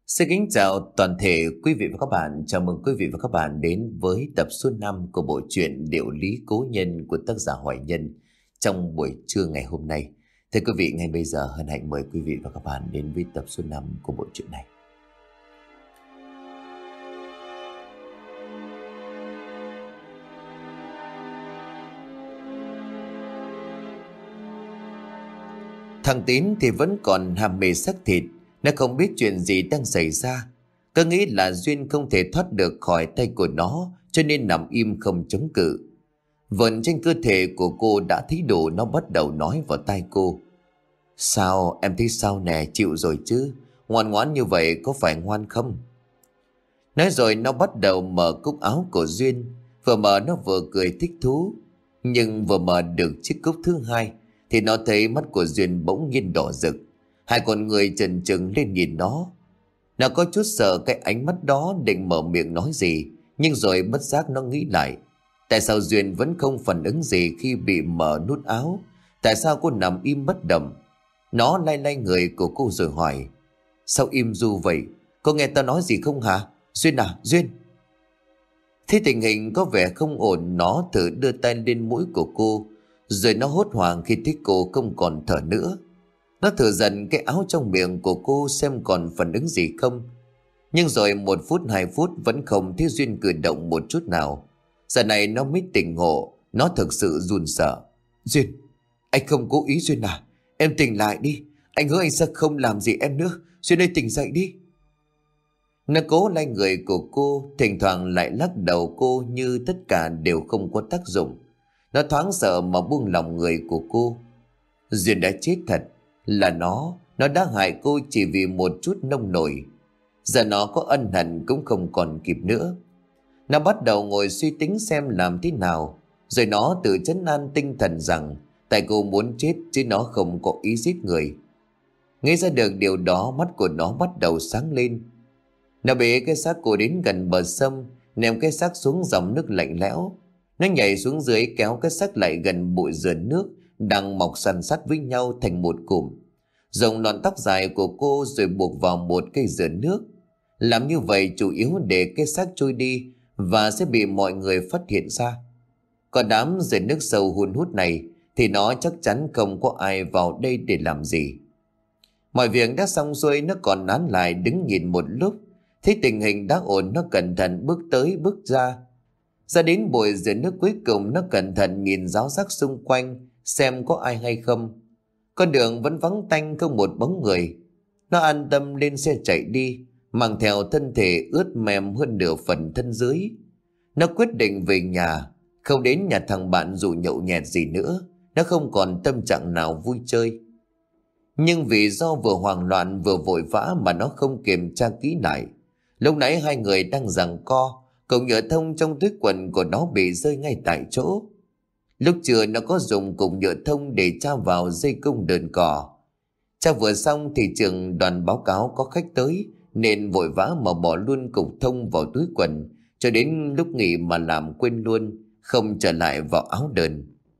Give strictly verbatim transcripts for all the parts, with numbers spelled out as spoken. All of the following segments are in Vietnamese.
Xin kính chào toàn thể quý vị và các bạn. Chào mừng quý vị và các bạn đến với tập số năm của bộ truyện Điệu lý cố nhân của tác giả Hoài Nhân trong buổi trưa ngày hôm nay. Thưa quý vị, ngay bây giờ hân hạnh mời quý vị và các bạn đến với tập số năm của bộ truyện này. Thằng Tín thì vẫn còn ham mê xác thịt. Nó không biết chuyện gì đang xảy ra. Cứ nghĩ là Duyên không thể thoát được khỏi tay của nó, cho nên nằm im không chống cự. Vợn trên cơ thể của cô đã thấy đủ. Nó bắt đầu nói vào tai cô: Sao em thấy sao nè, chịu rồi chứ? Ngoan ngoãn như vậy có phải ngoan không? Nói rồi nó bắt đầu mở cúc áo của Duyên. Vừa mở nó vừa cười thích thú. Nhưng vừa mở được chiếc cúc thứ hai thì nó thấy mắt của Duyên bỗng nhiên đỏ rực. Hai con người chần chừng lên nhìn nó. Nó có chút sợ cái ánh mắt đó, định mở miệng nói gì, nhưng rồi bất giác nó nghĩ lại. Tại sao Duyên vẫn không phản ứng gì khi bị mở nút áo? Tại sao cô nằm im bất động? Nó lay lay người của cô rồi hỏi: Sao im ru vậy? Cô nghe tao nói gì không hả? Duyên à, Duyên! Thấy tình hình có vẻ không ổn, nó thử đưa tay lên mũi của cô. Rồi nó hốt hoảng khi thấy cô không còn thở nữa. Nó thử dần cái áo trong miệng của cô xem còn phản ứng gì không. Nhưng rồi một phút hai phút vẫn không thấy Duyên cử động một chút nào. Giờ này nó mới tỉnh ngộ. Nó thực sự run sợ. Duyên, anh không cố ý Duyên à? Em tỉnh lại đi. Anh hứa anh sẽ không làm gì em nữa. Duyên ơi, tỉnh dậy đi. Nó cố lay người của cô, thỉnh thoảng lại lắc đầu cô, như tất cả đều không có tác dụng. Nó thoáng sợ mà buông lòng người của cô. Duyên đã chết thật. Là nó, nó đã hại cô chỉ vì một chút nông nổi. Giờ nó có ân hận cũng không còn kịp nữa. Nó bắt đầu ngồi suy tính xem làm thế nào. Rồi nó tự trấn an tinh thần rằng tại cô muốn chết chứ nó không có ý giết người. Nghĩ ra được điều đó, mắt của nó bắt đầu sáng lên. Nó bế cái xác cô đến gần bờ sông, ném cái xác xuống dòng nước lạnh lẽo. Nó nhảy xuống dưới kéo cái xác lại gần bụi rườn nước đang mọc sàn sát với nhau thành một cụm. Dùng lọn tóc dài của cô rồi buộc vào một cây rườn nước. Làm như vậy chủ yếu để cái xác trôi đi và sẽ bị mọi người phát hiện ra. Còn đám rườn nước sâu hun hút này thì nó chắc chắn không có ai vào đây để làm gì. Mọi việc đã xong xuôi, nó còn nán lại đứng nhìn một lúc. Thấy tình hình đã ổn, nó cẩn thận bước tới bước ra. Ra đến bụi rườn nước cuối cùng, nó cẩn thận nhìn ráo rác xung quanh xem có ai hay không. Con đường vẫn vắng tanh, không một bóng người. Nó an tâm lên xe chạy đi, mang theo thân thể ướt mềm hơn nửa phần thân dưới. Nó quyết định về nhà, không đến nhà thằng bạn rủ nhậu nhẹt gì nữa. Nó không còn tâm trạng nào vui chơi. Nhưng vì do vừa hoảng loạn vừa vội vã mà nó không kiềm tra kỹ lại. Lúc nãy hai người đang giằng co, cậu nhựa thông trong túi quần của nó bị rơi ngay tại chỗ. Lúc trưa nó có dùng cục nhựa thông để tra vào dây cung đờn cò. Tra vừa xong thì trường đoàn báo cáo có khách tới, nên vội vã mà bỏ luôn cục thông vào túi quần, cho đến lúc nghỉ mà làm quên luôn, không trở lại vào áo đờn.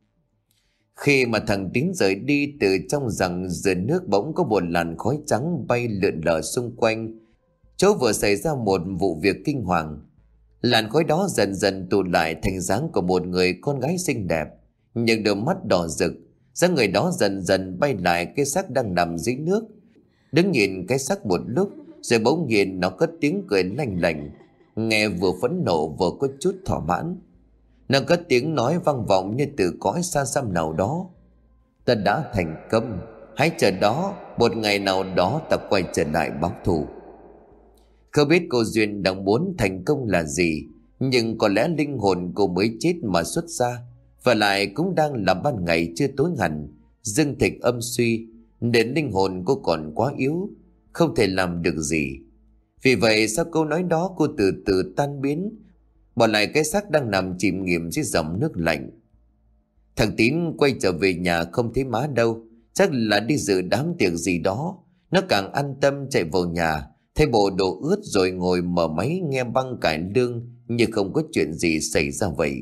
Khi mà thằng Tín rời đi, từ trong rằng rườn nước bỗng có một làn khói trắng bay lượn lờ xung quanh. Chỗ vừa xảy ra một vụ việc kinh hoàng. Làn khói đó dần dần tụ lại thành dáng của một người con gái xinh đẹp, nhưng đôi mắt đỏ rực. Dáng người đó dần dần bay lại cái xác đang nằm dưới nước, đứng nhìn cái xác một lúc, rồi bỗng nhiên nó cất tiếng cười lanh lảnh, nghe vừa phẫn nộ vừa có chút thỏa mãn. Nó cất tiếng nói vang vọng như từ cõi xa xăm nào đó: Ta đã thành công, hãy chờ đó, một ngày nào đó ta quay trở lại báo thù. Không biết cô Duyên đang muốn thành công là gì, nhưng có lẽ linh hồn cô mới chết mà xuất ra, và lại cũng đang là ban ngày chưa tối hẳn, dương thịnh âm suy, nên linh hồn cô còn quá yếu, không thể làm được gì. Vì vậy sau câu nói đó, cô từ từ tan biến, bỏ lại cái xác đang nằm chìm nghỉm dưới dòng nước lạnh. Thằng Tín quay trở về nhà không thấy má đâu, chắc là đi dự đám tiệc gì đó. Nó càng an tâm chạy vào nhà, thay bộ đồ ướt rồi ngồi mở máy nghe băng cải lương như không có chuyện gì xảy ra vậy.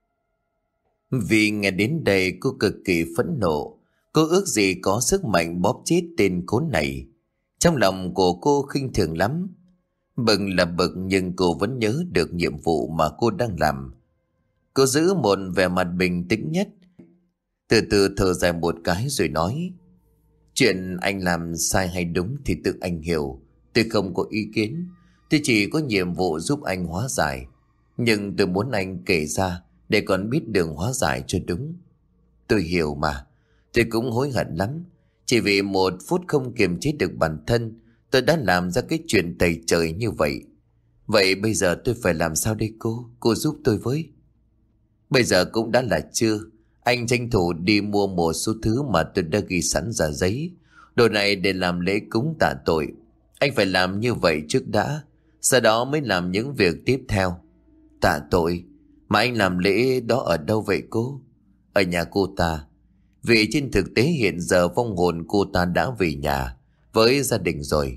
Vì nghe đến đây cô cực kỳ phẫn nộ. Cô ước gì có sức mạnh bóp chết tên khốn này. Trong lòng của cô khinh thường lắm. Bực là bực nhưng cô vẫn nhớ được nhiệm vụ mà cô đang làm. Cô giữ một vẻ mặt bình tĩnh nhất, từ từ thở dài một cái rồi nói: Chuyện anh làm sai hay đúng thì tự anh hiểu. Tôi không có ý kiến. Tôi chỉ có nhiệm vụ giúp anh hóa giải. Nhưng tôi muốn anh kể ra để còn biết đường hóa giải cho đúng. Tôi hiểu mà. Tôi cũng hối hận lắm. Chỉ vì một phút không kiềm chế được bản thân, tôi đã làm ra cái chuyện tày trời như vậy. Vậy bây giờ tôi phải làm sao đây cô? Cô giúp tôi với. Bây giờ cũng đã là trưa. Anh tranh thủ đi mua một số thứ mà tôi đã ghi sẵn ra giấy. Đồ này để làm lễ cúng tạ tội. Anh phải làm như vậy trước đã, sau đó mới làm những việc tiếp theo. Tạ tội? Mà anh làm lễ đó ở đâu vậy cô? Ở nhà cô ta. Vì trên thực tế hiện giờ vong hồn cô ta đã về nhà với gia đình rồi.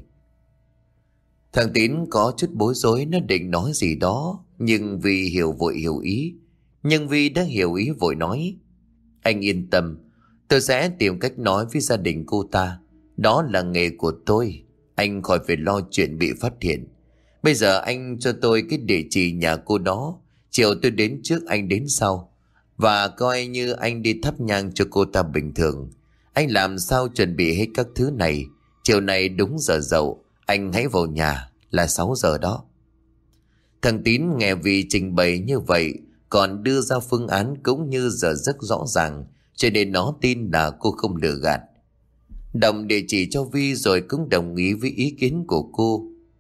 Thằng Tín có chút bối rối, nó định nói gì đó, nhưng vì hiểu vội hiểu ý. Nhưng vì đã hiểu ý vội nói: Anh yên tâm, tôi sẽ tìm cách nói với gia đình cô ta. Đó là nghề của tôi. Anh khỏi phải lo chuyện bị phát hiện. Bây giờ anh cho tôi cái địa chỉ nhà cô đó. Chiều tôi đến trước, anh đến sau. Và coi như anh đi thắp nhang cho cô ta bình thường. Anh làm sao chuẩn bị hết các thứ này. Chiều này đúng giờ dậu, anh hãy vào nhà là sáu giờ đó. Thằng Tín nghe vì trình bày như vậy, còn đưa ra phương án cũng như giờ rất rõ ràng, cho nên nó tin là cô không lừa gạt. Đồng địa chỉ cho Vi rồi cũng đồng ý với ý kiến của cô.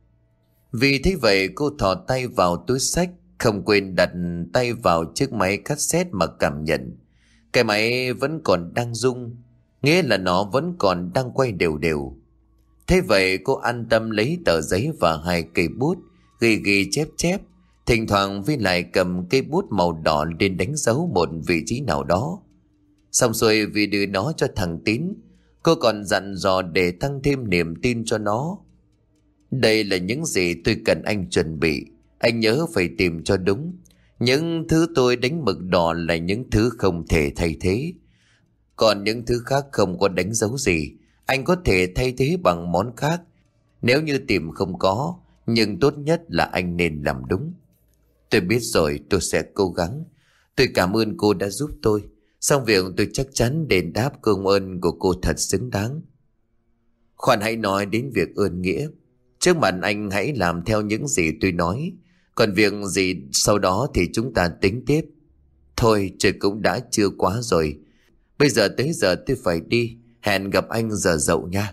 Vì thế vậy cô thò tay vào túi xách, không quên đặt tay vào chiếc máy cassette mà cảm nhận. Cái máy vẫn còn đang rung, nghĩa là nó vẫn còn đang quay đều đều. Thế vậy cô an tâm lấy tờ giấy và hai cây bút, ghi ghi chép chép. Thỉnh thoảng Vi lại cầm cây bút màu đỏ lên đánh dấu một vị trí nào đó. Xong xuôi Vi đưa nó cho thằng Tín. Cô còn dặn dò để tăng thêm niềm tin cho nó. Đây là những gì tôi cần anh chuẩn bị. Anh nhớ phải tìm cho đúng. Những thứ tôi đánh mực đỏ là những thứ không thể thay thế. Còn những thứ khác không có đánh dấu gì, anh có thể thay thế bằng món khác nếu như tìm không có. Nhưng tốt nhất là anh nên làm đúng. Tôi biết rồi, tôi sẽ cố gắng. Tôi cảm ơn cô đã giúp tôi. Xong việc tôi chắc chắn đền đáp công ơn của cô thật xứng đáng. Khoan hãy nói đến việc ơn nghĩa. Trước mặt anh hãy làm theo những gì tôi nói. Còn việc gì sau đó thì chúng ta tính tiếp. Thôi trời cũng đã trưa quá rồi. Bây giờ tới giờ tôi phải đi. Hẹn gặp anh giờ dậu nha.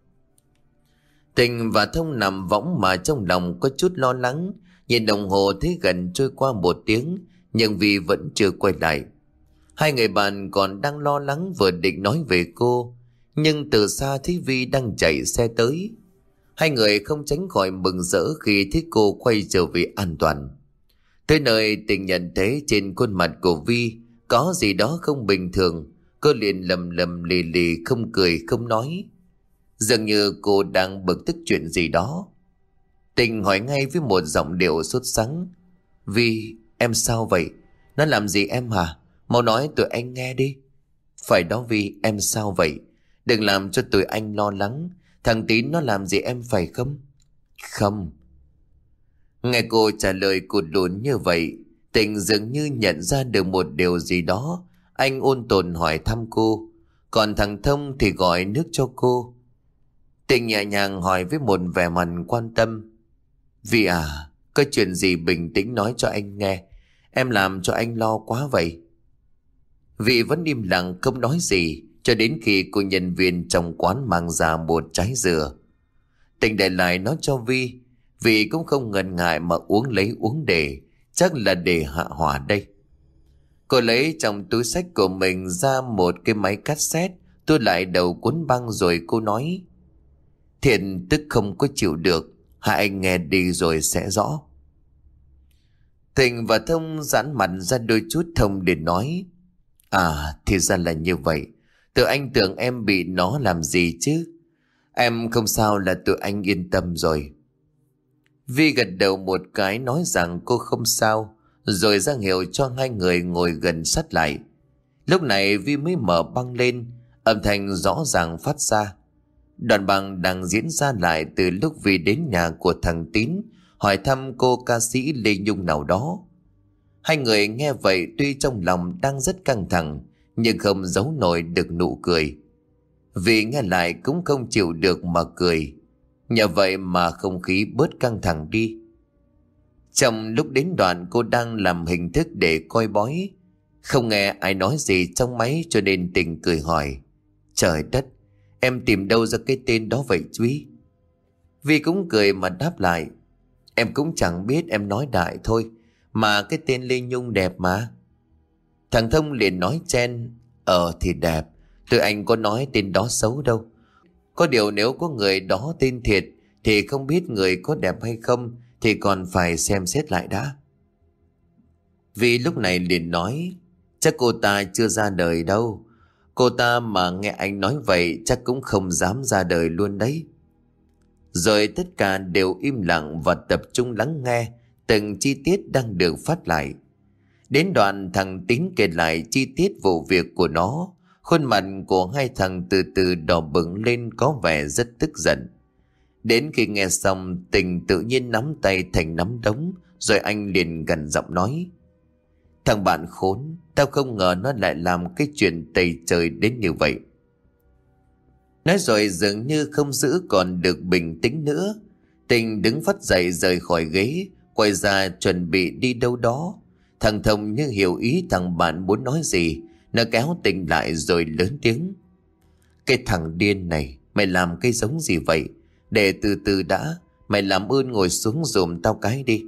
Tình và Thông nằm võng mà trong lòng có chút lo lắng. Nhìn đồng hồ thấy gần trôi qua một tiếng, nhưng vì vẫn chưa quay lại. Hai người bạn còn đang lo lắng vừa định nói về cô, nhưng từ xa thấy Vi đang chạy xe tới. Hai người không tránh khỏi mừng rỡ khi thấy cô quay trở về an toàn. Tới nơi Tình nhận thấy trên khuôn mặt của Vi có gì đó không bình thường. Cô liền lầm lầm lì lì, không cười không nói. Dường như cô đang bực tức chuyện gì đó. Tình hỏi ngay với một giọng điệu sốt sắng: Vi, em sao vậy? Nó làm gì em hả? Mau nói tụi anh nghe đi. Phải đó Vi, em sao vậy? Đừng làm cho tụi anh lo lắng. Thằng Tín nó làm gì em phải không? Không. Nghe cô trả lời cụt lùn như vậy, Tình dường như nhận ra được một điều gì đó. Anh ôn tồn hỏi thăm cô. Còn thằng Thông thì gọi nước cho cô. Tình nhẹ nhàng hỏi với một vẻ mặt quan tâm: Vi à, có chuyện gì bình tĩnh nói cho anh nghe. Em làm cho anh lo quá vậy. Vi vẫn im lặng không nói gì, cho đến khi cô nhân viên trong quán mang ra một trái dừa. Tình để lại nó cho Vi. Vi cũng không ngần ngại mà uống lấy uống để, chắc là để hạ hỏa đây. Cô lấy trong túi xách của mình ra một cái máy cassette, tôi lại đầu cuốn băng rồi cô nói: Thiện tức không có chịu được, hai anh nghe đi rồi sẽ rõ. Thịnh và Thông giãn mặt ra đôi chút. Thông để nói: À, thì ra là như vậy. Tụi anh tưởng em bị nó làm gì chứ. Em không sao là tụi anh yên tâm rồi. Vi gật đầu một cái nói rằng cô không sao, rồi ra hiệu cho hai người ngồi gần sát lại. Lúc này Vi mới mở băng lên, âm thanh rõ ràng phát ra: Đoạn băng đang diễn ra lại từ lúc Vi đến nhà của thằng Tín hỏi thăm cô ca sĩ Lê Nhung nào đó. Hai người nghe vậy tuy trong lòng đang rất căng thẳng nhưng không giấu nổi được nụ cười. Vì nghe lại cũng không chịu được mà cười. Nhờ vậy mà không khí bớt căng thẳng đi. Trong lúc đến đoạn cô đang làm hình thức để coi bói, không nghe ai nói gì trong máy cho nên Tình cười hỏi: Trời đất, em tìm đâu ra cái tên đó vậy Duy? Vi cũng cười mà đáp lại: Em cũng chẳng biết, em nói đại thôi. Mà cái tên Lê Nhung đẹp mà. Thằng Thông liền nói chen: Ờ thì đẹp, tụi anh có nói tên đó xấu đâu. Có điều nếu có người đó tên thiệt thì không biết người có đẹp hay không thì còn phải xem xét lại đã. Vì lúc này liền nói: Chắc cô ta chưa ra đời đâu. Cô ta mà nghe anh nói vậy chắc cũng không dám ra đời luôn đấy. Rồi tất cả đều im lặng và tập trung lắng nghe từng chi tiết đang được phát lại. Đến đoạn thằng Tín kể lại chi tiết vụ việc của nó. Khuôn mặt của hai thằng từ từ đỏ bừng lên, có vẻ rất tức giận. Đến khi nghe xong, Tình tự nhiên nắm tay thành nắm đấm, rồi anh liền gần giọng nói: Thằng bạn khốn, tao không ngờ nó lại làm cái chuyện tày trời đến như vậy. Nói rồi dường như không giữ còn được bình tĩnh nữa, Tình đứng phắt dậy rời khỏi ghế, quay ra chuẩn bị đi đâu đó. Thằng Thông như hiểu ý thằng bạn muốn nói gì, nó kéo Tình lại rồi lớn tiếng: Cái thằng điên này, mày làm cái giống gì vậy? Để từ từ đã, mày làm ơn ngồi xuống giùm tao cái đi.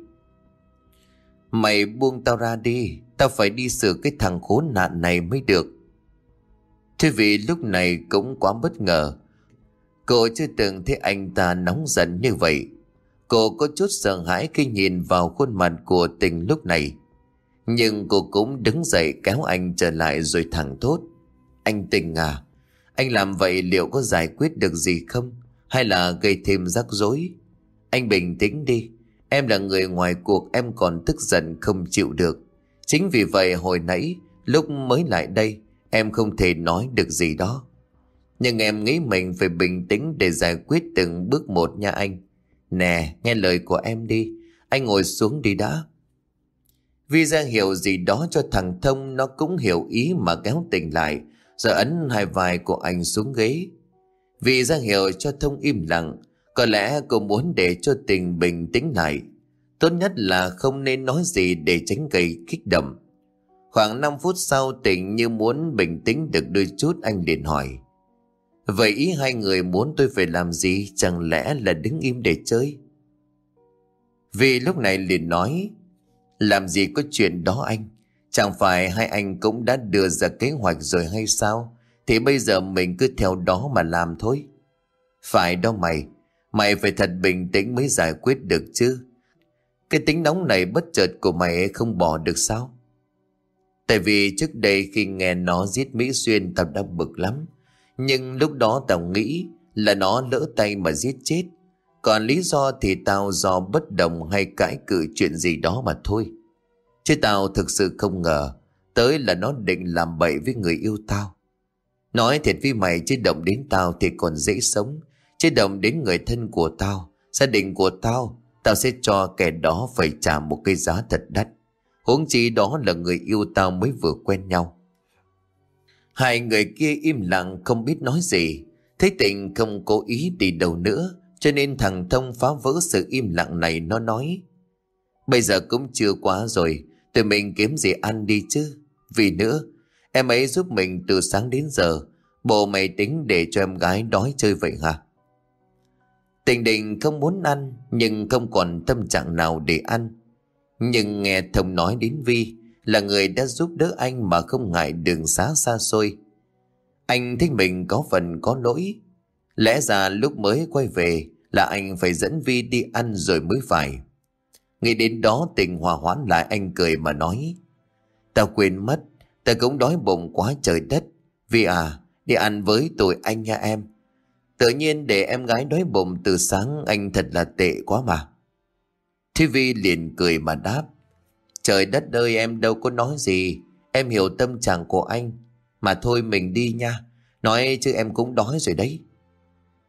Mày buông tao ra đi, tao phải đi sửa cái thằng khốn nạn này mới được. Thế vì lúc này cũng quá bất ngờ. Cô chưa từng thấy anh ta nóng giận như vậy. Cô có chút sợ hãi khi nhìn vào khuôn mặt của Tình lúc này. Nhưng cô cũng đứng dậy kéo anh trở lại rồi thẳng thốt: Anh Tình à, anh làm vậy liệu có giải quyết được gì không? Hay là gây thêm rắc rối? Anh bình tĩnh đi. Em là người ngoài cuộc, em còn tức giận không chịu được. Chính vì vậy hồi nãy lúc mới lại đây em không thể nói được gì đó. Nhưng em nghĩ mình phải bình tĩnh để giải quyết từng bước một nha anh. Nè, nghe lời của em đi. Anh ngồi xuống đi đã. Vi ra hiểu gì đó cho thằng Thông, nó cũng hiểu ý mà kéo Tình lại, rồi ấn hai vai của anh xuống ghế. Vì ra hiệu cho Thông im lặng. Có lẽ cô muốn để cho Tình bình tĩnh lại. Tốt nhất là không nên nói gì để tránh gây kích động. Khoảng năm phút sau, Tình như muốn bình tĩnh được đôi chút, anh liền hỏi: Vậy ý hai người muốn tôi phải làm gì? Chẳng lẽ là đứng im để chơi? Vì lúc này liền nói: Làm gì có chuyện đó anh. Chẳng phải hai anh cũng đã đưa ra kế hoạch rồi hay sao? Thì bây giờ mình cứ theo đó mà làm thôi. Phải đó mày. Mày phải thật bình tĩnh mới giải quyết được chứ. Cái tính nóng này bất chợt của mày không bỏ được sao? Tại vì trước đây khi nghe nó giết Mỹ Xuyên tao đã bực lắm. Nhưng lúc đó tao nghĩ là nó lỡ tay mà giết chết. Còn lý do thì tao do bất đồng hay cãi cự chuyện gì đó mà thôi. Chứ tao thực sự không ngờ tới là nó định làm bậy với người yêu tao. Nói thiệt với mày, chứ động đến tao thì còn dễ sống. Chứ động đến người thân của tao, gia đình của tao, tao sẽ cho kẻ đó phải trả một cái giá thật đắt. Huống chi đó là người yêu tao mới vừa quen nhau. Hai người kia im lặng không biết nói gì. Thấy Tình không cố ý đi đâu nữa, cho nên thằng Thông phá vỡ sự im lặng này. Nó nói: Bây giờ cũng chưa quá rồi, tụi mình kiếm gì ăn đi chứ. Vì nữa, em ấy giúp mình từ sáng đến giờ. Bộ mày tính để cho em gái đói chơi vậy hả? Tình định không muốn ăn, nhưng không còn tâm trạng nào để ăn. Nhưng nghe Thông nói đến Vi là người đã giúp đỡ anh mà không ngại đường xá xa xôi, anh thấy mình có phần có lỗi. Lẽ ra lúc mới quay về là anh phải dẫn Vi đi ăn rồi mới phải. Nghĩ đến đó, Tình hòa hoãn lại, anh cười mà nói: Tao quên mất, tao cũng đói bụng quá trời đất. Vi à, đi ăn với tụi anh nha em. Tự nhiên để em gái đói bụng từ sáng, anh thật là tệ quá mà. Thế Vi liền cười mà đáp: Trời đất ơi, em đâu có nói gì. Em hiểu tâm trạng của anh. Mà thôi mình đi nha. Nói chứ em cũng đói rồi đấy.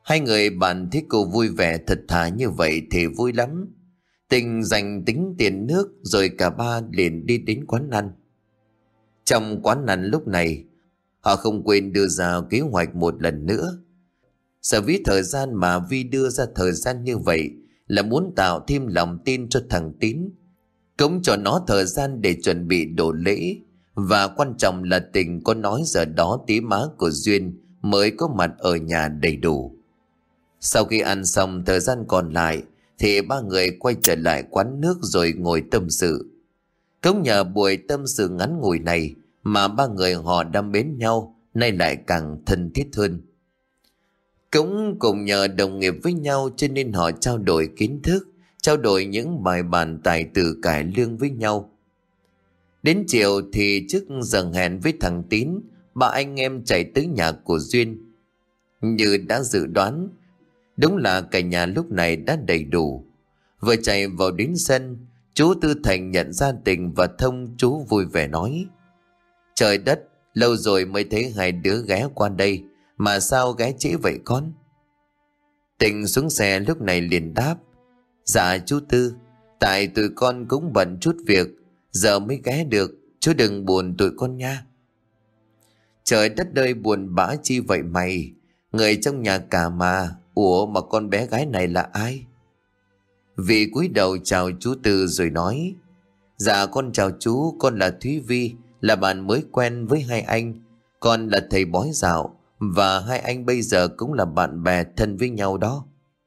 Hai người bạn thấy cô vui vẻ thật thà như vậy thì vui lắm. Tình dành tính tiền nước rồi cả ba liền đi đến quán ăn. Trong quán ăn lúc này, họ không quên đưa ra kế hoạch một lần nữa. Sở ví thời gian mà Vi đưa ra thời gian như vậy là muốn tạo thêm lòng tin cho thằng Tín, cũng cho nó thời gian để chuẩn bị đồ lễ. Và quan trọng là Tình có nói giờ đó tí má của Duyên mới có mặt ở nhà đầy đủ. Sau khi ăn xong thời gian còn lại thì ba người quay trở lại quán nước rồi ngồi tâm sự. Cũng nhờ buổi tâm sự ngắn ngủi này mà ba người họ đam mến nhau, nay lại càng thân thiết hơn. Cũng cùng nhờ đồng nghiệp với nhau cho nên họ trao đổi kiến thức, trao đổi những bài bản tài từ cải lương với nhau. Đến chiều thì trước giờ hẹn với thằng Tín, ba anh em chạy tới nhà của Duyên. Như đã dự đoán, đúng là cả nhà lúc này đã đầy đủ. Vừa chạy vào đến sân, chú Tư Thành nhận ra Tình và Thông. Chú vui vẻ nói: Trời đất, lâu rồi mới thấy hai đứa ghé qua đây, mà sao ghé trễ vậy con? Tình xuống xe lúc này liền đáp: Dạ chú Tư, tại tụi con cũng bận chút việc, giờ mới ghé được, chú đừng buồn tụi con nha. Trời đất ơi, buồn bã chi vậy mày? Người trong nhà cả mà. Ủa mà con bé gái này là ai? Vì cúi đầu chào chú Tư rồi nói: Dạ con chào chú, con là Thúy Vi, là bạn mới quen với hai anh. Con là thầy bói dạo, và hai anh bây giờ cũng là bạn bè thân với nhau đó.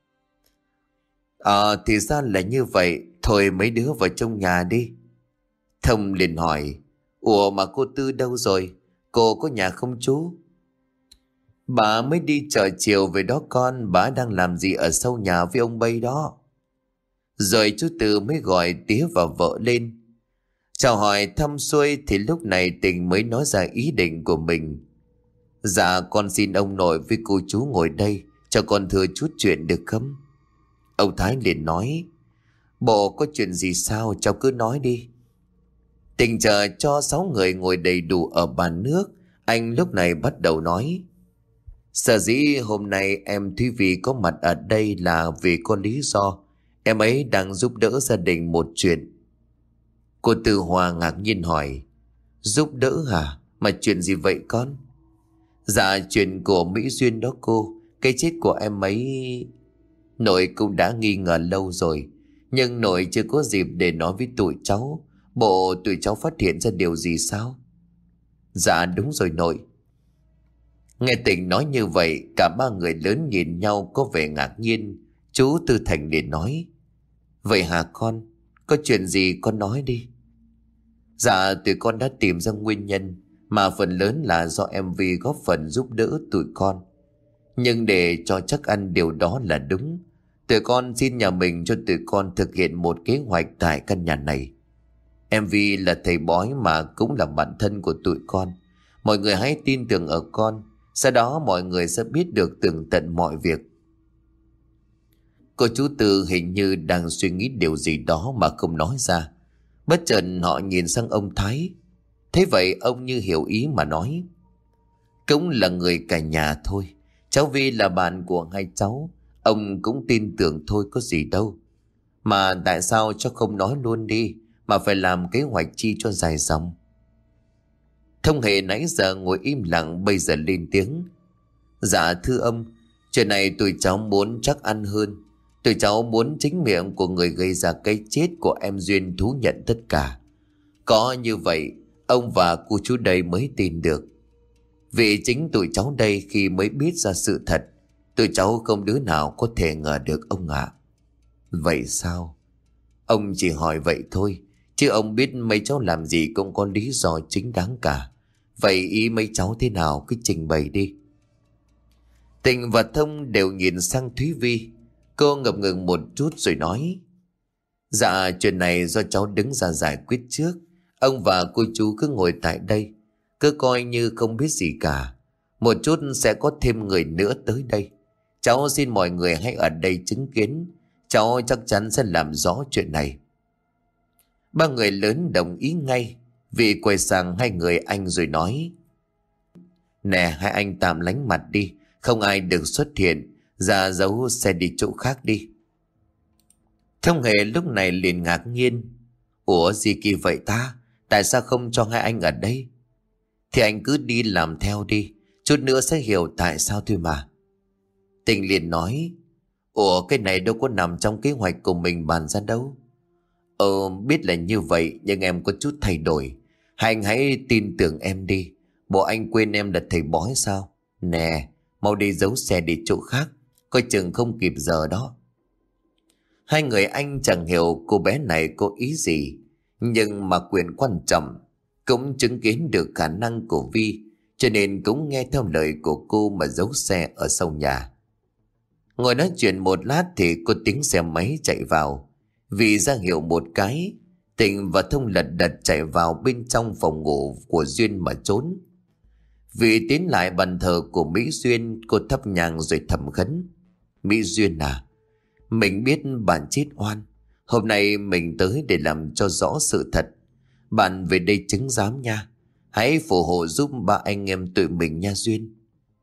Ờ thì ra là như vậy, thôi mấy đứa vào trong nhà đi. Thông liền hỏi: Ủa mà cô Tư đâu rồi? Cô có nhà không chú? Bà mới đi chợ chiều về đó con, bà đang làm gì ở sau nhà với ông Bay đó. Rồi chú Tư mới gọi tía và vợ lên. Chào hỏi thăm xuôi thì lúc này Tình mới nói ra ý định của mình. Dạ con xin ông nội với cô chú ngồi đây, cho con thưa chút chuyện được không? Ông Thái liền nói: Bộ có chuyện gì sao, cháu cứ nói đi. Tình chờ cho sáu người ngồi đầy đủ ở bàn nước, anh lúc này bắt đầu nói: Sở dĩ hôm nay em Thúy Vi có mặt ở đây là vì có lý do. Em ấy đang giúp đỡ gia đình một chuyện. Cô Tư Hòa ngạc nhiên hỏi: Giúp đỡ hả? Mà chuyện gì vậy con? Dạ chuyện của Mỹ Duyên đó cô. Cái chết của em ấy nội cũng đã nghi ngờ lâu rồi, nhưng nội chưa có dịp để nói với tụi cháu. Bộ tụi cháu phát hiện ra điều gì sao? Dạ đúng rồi nội. Nghe Tình nói như vậy, cả ba người lớn nhìn nhau có vẻ ngạc nhiên. Chú Tư Thành liền nói: Vậy hả con? Có chuyện gì con nói đi. Dạ tụi con đã tìm ra nguyên nhân, mà phần lớn là do em Vi góp phần giúp đỡ tụi con. Nhưng để cho chắc ăn điều đó là đúng, tụi con xin nhà mình cho tụi con thực hiện một kế hoạch tại căn nhà này. Em Vi là thầy bói mà cũng là bạn thân của tụi con. Mọi người hãy tin tưởng ở con, sau đó mọi người sẽ biết được tường tận mọi việc. Cô chú Tư hình như đang suy nghĩ điều gì đó mà không nói ra. Bất chợt họ nhìn sang ông Thái. Thế vậy ông như hiểu ý mà nói: Cũng là người cả nhà thôi. Cháu Vi là bạn của hai cháu, ông cũng tin tưởng thôi có gì đâu. Mà tại sao cháu không nói luôn đi, mà phải làm kế hoạch chi cho dài dòng? Thông Hề nãy giờ ngồi im lặng bây giờ lên tiếng: Dạ thưa ông, chuyện này tụi cháu muốn chắc ăn hơn. Tụi cháu muốn chính miệng của người gây ra cái chết của em Duyên thú nhận tất cả. Có như vậy ông và cô chú đây mới tin được. Vì chính tụi cháu đây khi mới biết ra sự thật, tụi cháu không đứa nào có thể ngờ được ông ạ. À. Vậy sao? Ông chỉ hỏi vậy thôi, chứ ông biết mấy cháu làm gì cũng có lý do chính đáng cả. Vậy ý mấy cháu thế nào cứ trình bày đi. Tình và Thông đều nhìn sang Thúy Vi. Cô ngập ngừng một chút rồi nói: Dạ chuyện này do cháu đứng ra giải quyết trước. Ông và cô chú cứ ngồi tại đây, cứ coi như không biết gì cả. Một chút sẽ có thêm người nữa tới đây. Cháu xin mọi người hãy ở đây chứng kiến. Cháu chắc chắn sẽ làm rõ chuyện này. Ba người lớn đồng ý ngay. Vì quay sang hai người anh rồi nói: Nè hai anh tạm lánh mặt đi, không ai được xuất hiện. Dạ giấu xe đi chỗ khác đi. Thông Hề lúc này liền ngạc nhiên. Ủa gì kỳ vậy ta? Tại sao không cho hai anh ở đây? Thì anh cứ đi làm theo đi, chút nữa sẽ hiểu tại sao thôi mà. Tình liền nói. Ủa cái này đâu có nằm trong kế hoạch của mình bàn ra đâu. Ờ biết là như vậy, nhưng em có chút thay đổi. Hai anh hãy tin tưởng em đi. Bộ anh quên em là thầy bói sao? Nè, mau đi giấu xe đi chỗ khác, coi chừng không kịp giờ đó. Hai người anh chẳng hiểu cô bé này có ý gì, nhưng mà quyền quan trọng cũng chứng kiến được khả năng của Vi, cho nên cũng nghe theo lời của cô mà giấu xe ở sau nhà. Ngồi nói chuyện một lát thì có tiếng xe máy chạy vào. Vi ra hiệu một cái, Tịnh và Thông lật đật chạy vào bên trong phòng ngủ của Duyên mà trốn. Vi tiến lại bàn thờ của Mỹ Duyên, cô thắp nhang rồi thầm khấn. Mỹ Duyên à, mình biết bạn chết oan, hôm nay mình tới để làm cho rõ sự thật. Bạn về đây chứng giám nha, hãy phù hộ giúp ba anh em tụi mình nha Duyên.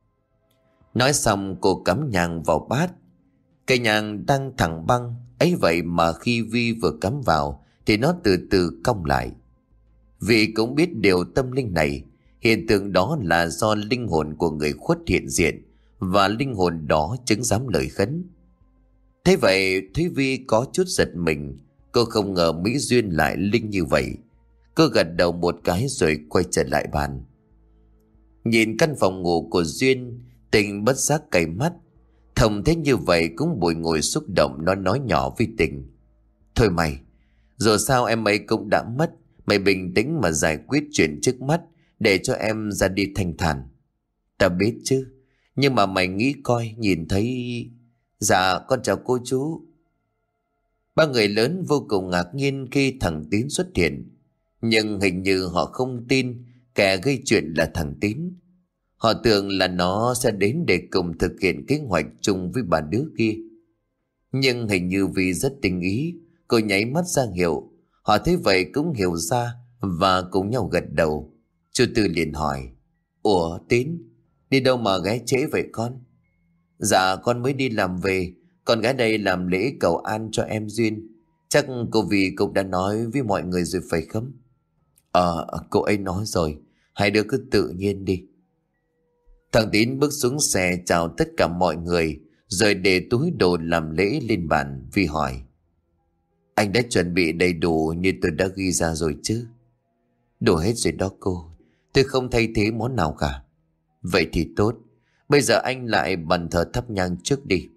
Nói xong cô cắm nhang vào bát. Cây nhang đang thẳng băng, ấy vậy mà khi Vi vừa cắm vào thì nó từ từ cong lại. Vi cũng biết điều tâm linh này, hiện tượng đó là do linh hồn của người khuất hiện diện, và linh hồn đó chứng giám lời khấn. Thế vậy Thúy Vi có chút giật mình, cô không ngờ Mỹ Duyên lại linh như vậy. Cô gật đầu một cái rồi quay trở lại bàn. Nhìn căn phòng ngủ của Duyên, Tình bất giác cay mắt. Thông thấy như vậy cũng bồi ngồi xúc động, nó nói nhỏ với Tình. Thôi mày, dù sao em ấy cũng đã mất, mày bình tĩnh mà giải quyết chuyện trước mắt, để cho em ra đi thanh thản. Ta biết chứ, nhưng mà mày nghĩ coi, nhìn thấy... Dạ con chào cô chú. Ba người lớn vô cùng ngạc nhiên khi thằng Tín xuất hiện, nhưng hình như họ không tin kẻ gây chuyện là thằng Tín. Họ tưởng là nó sẽ đến để cùng thực hiện kế hoạch chung với bà đứa kia. Nhưng hình như vì rất tình ý, cô nháy mắt ra hiệu. Họ thấy vậy cũng hiểu ra và cùng nhau gật đầu. Chú Tư liền hỏi. Ủa Tín, đi đâu mà ghé trễ vậy con? Dạ con mới đi làm về, con gái đây làm lễ cầu an cho em Duyên. Chắc cô Vì cũng đã nói với mọi người rồi phải không? Ờ cô ấy nói rồi, hai đứa cứ tự nhiên đi. Thằng Tín bước xuống xe chào tất cả mọi người, rồi để túi đồ làm lễ lên bàn. Vi hỏi. Anh đã chuẩn bị đầy đủ như tôi đã ghi ra rồi chứ? Đủ hết rồi đó cô, tôi không thay thế món nào cả. Vậy thì tốt, bây giờ anh lại bàn thờ thắp nhang trước đi.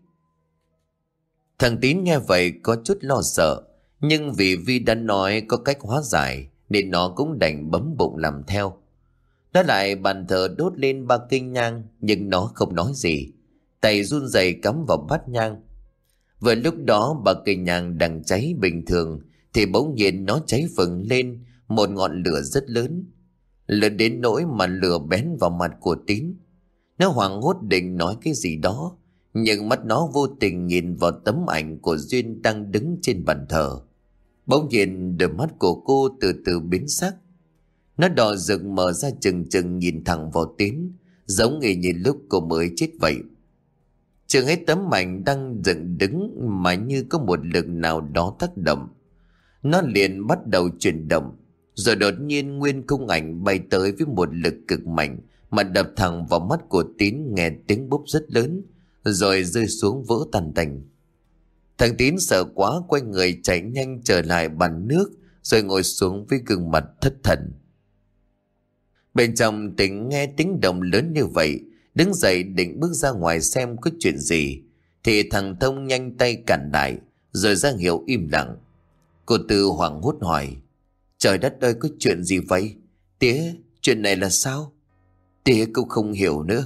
Thằng Tín nghe vậy có chút lo sợ, nhưng vì Vi đã nói có cách hóa giải nên nó cũng đành bấm bụng làm theo. Nó lại bàn thờ đốt lên ba cây nhang, nhưng nó không nói gì, tay run rẩy cắm vào bát nhang. Vừa lúc đó ba cây nhang đang cháy bình thường thì bỗng nhiên nó cháy phừng lên một ngọn lửa rất lớn, lớn đến nỗi mà lửa bén vào mặt của Tín. Nó hoảng hốt định nói cái gì đó, nhưng mắt nó vô tình nhìn vào tấm ảnh của Duyên đang đứng trên bàn thờ. Bỗng nhiên đôi mắt của cô từ từ biến sắc. Nó đỏ rực mở ra chừng chừng nhìn thẳng vào Tín, giống y như lúc cô mới chết vậy. Chừng hết tấm ảnh đang dựng đứng mà như có một lực nào đó tác động. Nó liền bắt đầu chuyển động, rồi đột nhiên nguyên khung ảnh bay tới với một lực cực mạnh mà đập thẳng vào mắt của Tín, nghe tiếng bốp rất lớn, rồi rơi xuống vỡ tan tành. Thằng Tín sợ quá quay người chạy nhanh trở lại bàn nước, rồi ngồi xuống với gương mặt thất thần. Bên trong Tỉnh nghe tiếng động lớn như vậy, đứng dậy định bước ra ngoài xem có chuyện gì, thì thằng Thông nhanh tay cản lại, rồi ra hiệu im lặng. Cô Tư hoảng hốt hỏi. Trời đất ơi, có chuyện gì vậy? Tía, chuyện này là sao? Tía cũng không hiểu nữa.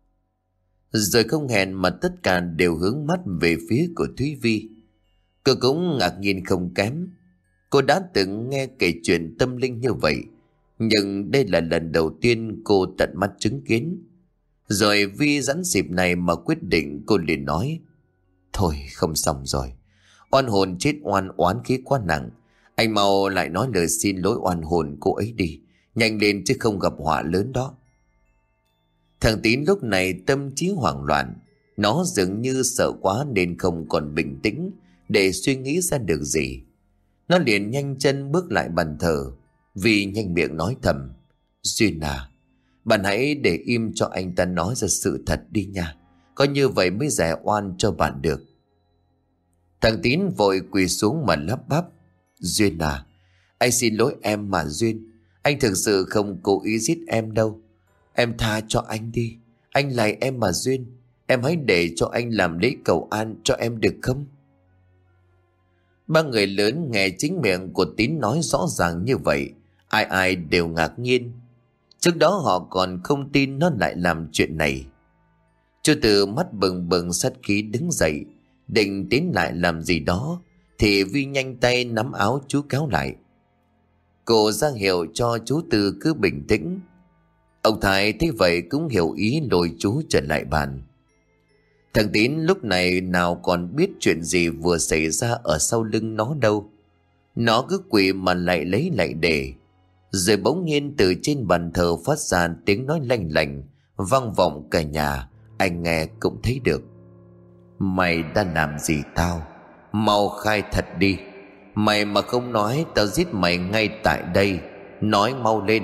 Rồi không hẹn mà tất cả đều hướng mắt về phía của Thúy Vi. Cô cũng ngạc nhiên không kém. Cô đã từng nghe kể chuyện tâm linh như vậy, nhưng đây là lần đầu tiên cô tận mắt chứng kiến. Rồi Vi dẫn dịp này mà quyết định, cô liền nói. Thôi không xong rồi, oan hồn chết oan, oán khí quá nặng. Anh mau lại nói lời xin lỗi oan hồn cô ấy đi, nhanh lên chứ không gặp họa lớn đó. Thằng Tín lúc này tâm trí hoảng loạn. Nó dường như sợ quá nên không còn bình tĩnh để suy nghĩ ra được gì. Nó liền nhanh chân bước lại bàn thờ. Vi nhanh miệng nói thầm: Duyên à, bạn hãy để im cho anh ta nói ra sự thật đi nha. Có như vậy mới giải oan cho bạn được. Thằng Tín vội quỳ xuống mà lắp bắp: Duyên à, anh xin lỗi em mà Duyên. Anh thực sự không cố ý giết em đâu. Em tha cho anh đi. Anh lạy em mà Duyên. Em hãy để cho anh làm lễ cầu an cho em được không? Ba người lớn nghe chính miệng của Tín nói rõ ràng như vậy, ai ai đều ngạc nhiên. Trước đó họ còn không tin nó lại làm chuyện này. Chú Từ mắt bừng bừng sát khí đứng dậy, định tiến lại làm gì đó, thì Vi nhanh tay nắm áo chú kéo lại. Cô ra hiệu cho chú Từ cứ bình tĩnh. Ông Thái thấy vậy cũng hiểu ý lôi chú trở lại bàn. Thằng Tín lúc này nào còn biết chuyện gì vừa xảy ra ở sau lưng nó đâu. Nó cứ quỳ mà lại lấy lại để. Rồi bỗng nhiên từ trên bàn thờ phát ra tiếng nói lanh lành, vang vọng cả nhà, anh nghe cũng thấy được. Mày đã làm gì tao? Mau khai thật đi. Mày mà không nói tao giết mày ngay tại đây. Nói mau lên.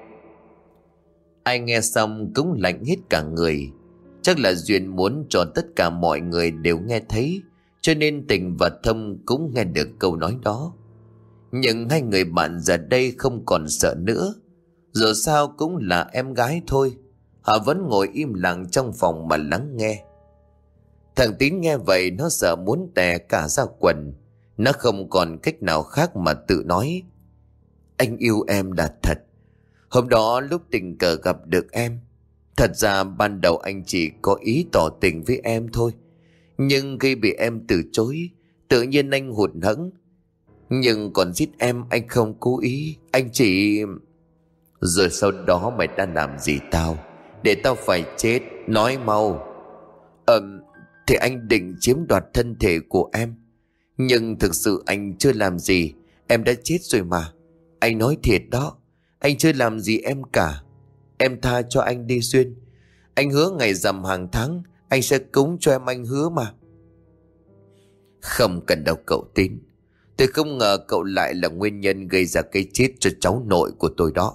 Ai nghe xong cũng lạnh hết cả người. Chắc là Duyên muốn cho tất cả mọi người đều nghe thấy, cho nên Tình và Thông cũng nghe được câu nói đó. Nhưng hai người bạn giờ đây không còn sợ nữa. Dù sao cũng là em gái thôi. Họ vẫn ngồi im lặng trong phòng mà lắng nghe. Thằng Tín nghe vậy nó sợ muốn tè cả ra quần. Nó không còn cách nào khác mà tự nói: Anh yêu em là thật. Hôm đó lúc tình cờ gặp được em, thật ra ban đầu anh chỉ có ý tỏ tình với em thôi. Nhưng khi bị em từ chối, tự nhiên anh hụt hẫng. Nhưng còn giết em anh không cố ý, anh chỉ... Rồi sau đó mày đã làm gì tao để tao phải chết? Nói mau. Ừm Thì anh định chiếm đoạt thân thể của em. Nhưng thực sự anh chưa làm gì. Em đã chết rồi mà. Anh nói thiệt đó. Anh chưa làm gì em cả. Em tha cho anh đi Duyên. Anh hứa ngày rằm hàng tháng anh sẽ cúng cho em, anh hứa mà. Không cần đâu cậu Tín. Tôi không ngờ cậu lại là nguyên nhân gây ra cái chết cho cháu nội của tôi đó.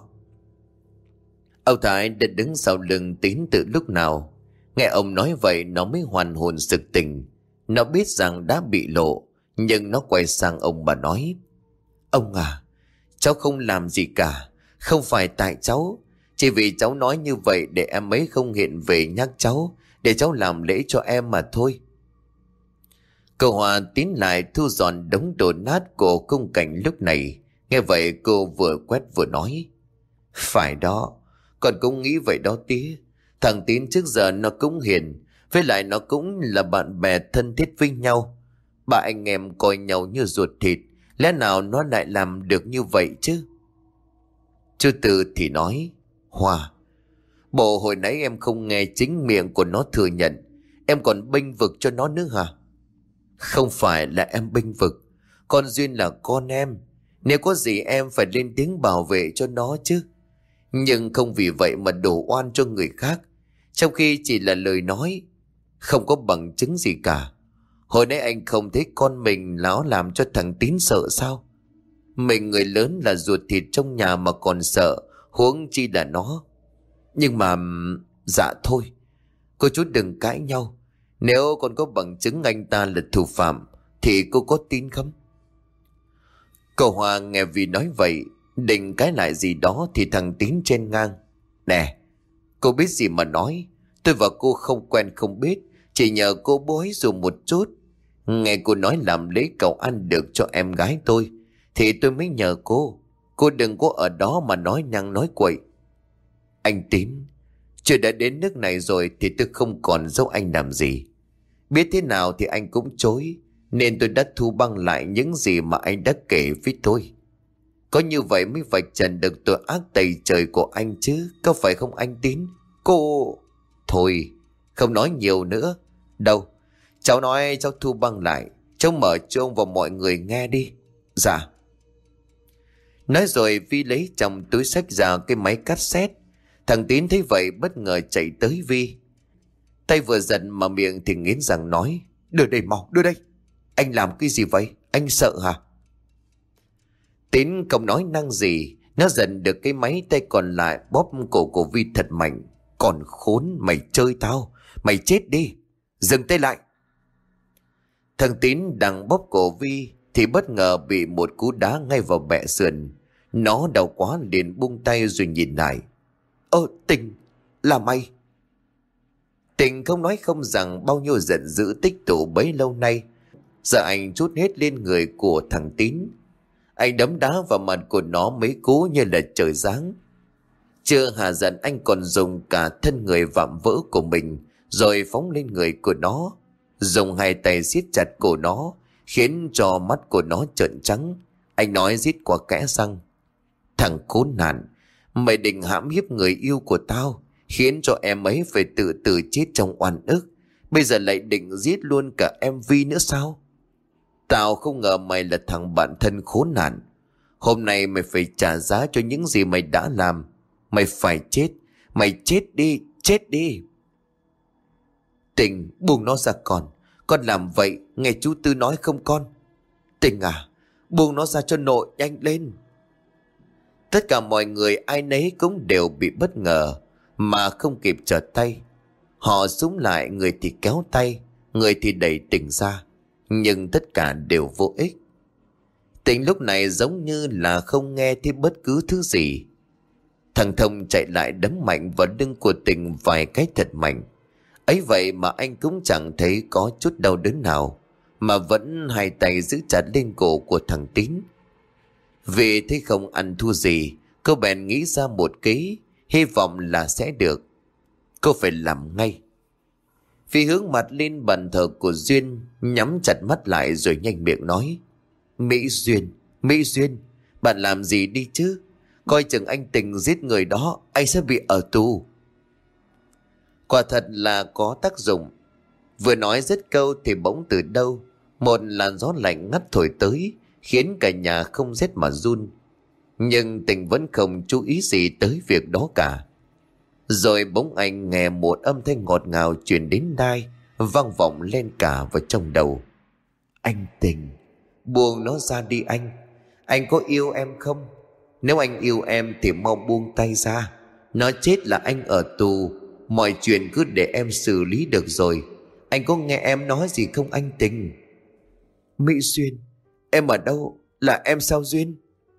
Ông Thái đã đứng sau lưng Tín từ lúc nào. Nghe ông nói vậy nó mới hoàn hồn sực tỉnh. Nó biết rằng đã bị lộ, nhưng nó quay sang ông mà nói: Ông à, cháu không làm gì cả. Không phải tại cháu. Chỉ vì cháu nói như vậy để em ấy không hiện về nhắc cháu, để cháu làm lễ cho em mà thôi. Cô Hòa tiến lại thu dọn đống đồ nát của khung cảnh lúc này. Nghe vậy cô vừa quét vừa nói: Phải đó, con cũng nghĩ vậy đó tía. Thằng Tín trước giờ nó cũng hiền, với lại nó cũng là bạn bè thân thiết với nhau. Ba anh em coi nhau như ruột thịt, lẽ nào nó lại làm được như vậy chứ? Chú Tư thì nói: Hòa, bộ hồi nãy em không nghe chính miệng của nó thừa nhận, em còn bênh vực cho nó nữa hả? Không phải là em bênh vực, con Duyên là con em. Nếu có gì em phải lên tiếng bảo vệ cho nó chứ. Nhưng không vì vậy mà đổ oan cho người khác, trong khi chỉ là lời nói, không có bằng chứng gì cả. Hồi nãy anh không thấy con mình láo làm cho thằng Tín sợ sao? Mình người lớn là ruột thịt trong nhà mà còn sợ, huống chi là nó. Nhưng mà... Dạ thôi, cô chú đừng cãi nhau. Nếu còn có bằng chứng anh ta là thủ phạm thì cô có tin không? Cô Hòa nghe vì nói vậy, định cãi lại gì đó thì thằng Tín chen ngang: Nè, cô biết gì mà nói. Tôi và cô không quen không biết, chỉ nhờ cô bối dùm một chút. Nghe cô nói làm lễ cầu ăn được cho em gái tôi thì tôi mới nhờ cô. Cô đừng có ở đó mà nói nhăng nói quậy. Anh Tín, chuyện đã đến nước này rồi thì tôi không còn giấu anh làm gì. Biết thế nào thì anh cũng chối, nên tôi đã thu băng lại những gì mà anh đã kể với tôi. Có như vậy mới vạch trần được tội ác tày trời của anh chứ, có phải không anh Tín? Cô... Thôi, không nói nhiều nữa. Đâu, cháu nói cháu thu băng lại, cháu mở cho ông và mọi người nghe đi. Dạ. Nói rồi Vi lấy trong túi xách ra cái máy cassette. Thằng Tín thấy vậy bất ngờ chạy tới Vi. Tay vừa giận mà miệng thì nghiến răng nói: Đưa đây mau, đưa đây. Anh làm cái gì vậy? Anh sợ hả? Tín không nói năng gì. Nó giận được cái máy, tay còn lại bóp cổ của Vi thật mạnh. Còn khốn, mày chơi tao, mày chết đi. Dừng tay lại. Thằng Tín đang bóp cổ Vi thì bất ngờ bị một cú đá ngay vào bẹ sườn. Nó đau quá liền buông tay rồi nhìn lại. Ơ Tình, là mày? Tình không nói không rằng bao nhiêu giận dữ tích tụ bấy lâu nay giờ anh trút hết lên người của thằng Tín. Anh đấm đá vào mặt của nó mấy cú như là trời giáng. Chưa hà giận, anh còn dùng cả thân người vạm vỡ của mình rồi phóng lên người của nó, dùng hai tay siết chặt cổ nó khiến cho mắt của nó trợn trắng. Anh nói rít qua kẽ răng: Thằng khốn nạn, mày định hãm hiếp người yêu của tao, khiến cho em ấy phải tự tử chết trong oan ức. Bây giờ lại định giết luôn cả em Vi nữa sao? Tao không ngờ mày là thằng bạn thân khốn nạn. Hôm nay mày phải trả giá cho những gì mày đã làm. Mày phải chết. Mày chết đi, chết đi. Tình, buông nó ra con. Con làm vậy, nghe chú Tư nói không con? Tình à, buông nó ra cho nội, nhanh lên. Tất cả mọi người ai nấy cũng đều bị bất ngờ mà không kịp trở tay. Họ súng lại, người thì kéo tay, người thì đẩy Tình ra, nhưng tất cả đều vô ích. Tình lúc này giống như là không nghe thấy bất cứ thứ gì. Thằng Thông chạy lại đấm mạnh vào lưng của Tình vài cái thật mạnh. Ấy vậy mà anh cũng chẳng thấy có chút đau đớn nào, mà vẫn hai tay giữ chặt lên cổ của thằng Tín. Vì thấy không ăn thua gì, cô bèn nghĩ ra một kế, hy vọng là sẽ được. Cô phải làm ngay. Phi hướng mặt lên bàn thờ của Duyên, nhắm chặt mắt lại rồi nhanh miệng nói: Mỹ Duyên, Mỹ Duyên, bạn làm gì đi chứ? Coi chừng anh Tình giết người đó, anh sẽ bị ở tù. Quả thật là có tác dụng. Vừa nói dứt câu thì bỗng từ đâu một làn gió lạnh ngắt thổi tới, khiến cả nhà không rét mà run. Nhưng Tình vẫn không chú ý gì tới việc đó cả. Rồi bỗng anh nghe một âm thanh ngọt ngào truyền đến tai, vang vọng lên cả vào trong đầu. Anh Tình, buông nó ra đi anh. Anh có yêu em không? Nếu anh yêu em thì mau buông tay ra. Nó chết là anh ở tù, mọi chuyện cứ để em xử lý được rồi. Anh có nghe em nói gì không anh Tình? Mỹ Duyên, em ở đâu? Là em sao Duyên?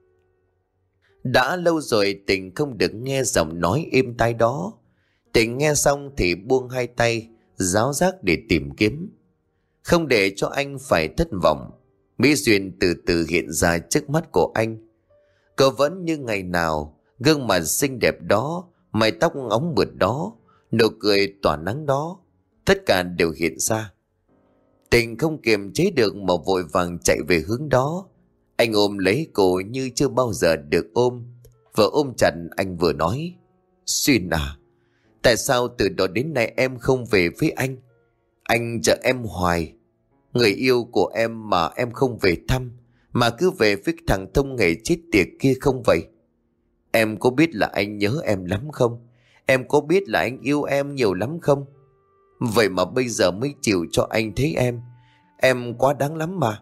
Đã lâu rồi Tình không được nghe giọng nói êm tai đó. Tình nghe xong thì buông hai tay ráo rác để tìm kiếm. Không để cho anh phải thất vọng, Mỹ Duyên từ từ hiện ra trước mắt của anh. Cô vẫn như ngày nào, gương mặt xinh đẹp đó, mái tóc óng mượt đó, nụ cười tỏa nắng đó, tất cả đều hiện ra. Tình không kiềm chế được mà vội vàng chạy về hướng đó. Anh ôm lấy cô như chưa bao giờ được ôm. Vừa ôm chặt anh vừa nói: Duyên à, tại sao từ đó đến nay em không về với anh? Anh chờ em hoài. Người yêu của em mà em không về thăm, mà cứ về với thằng Thông nghề chết tiệt kia không vậy? Em có biết là anh nhớ em lắm không? Em có biết là anh yêu em nhiều lắm không? Vậy mà bây giờ mới chịu cho anh thấy em. Em quá đáng lắm mà.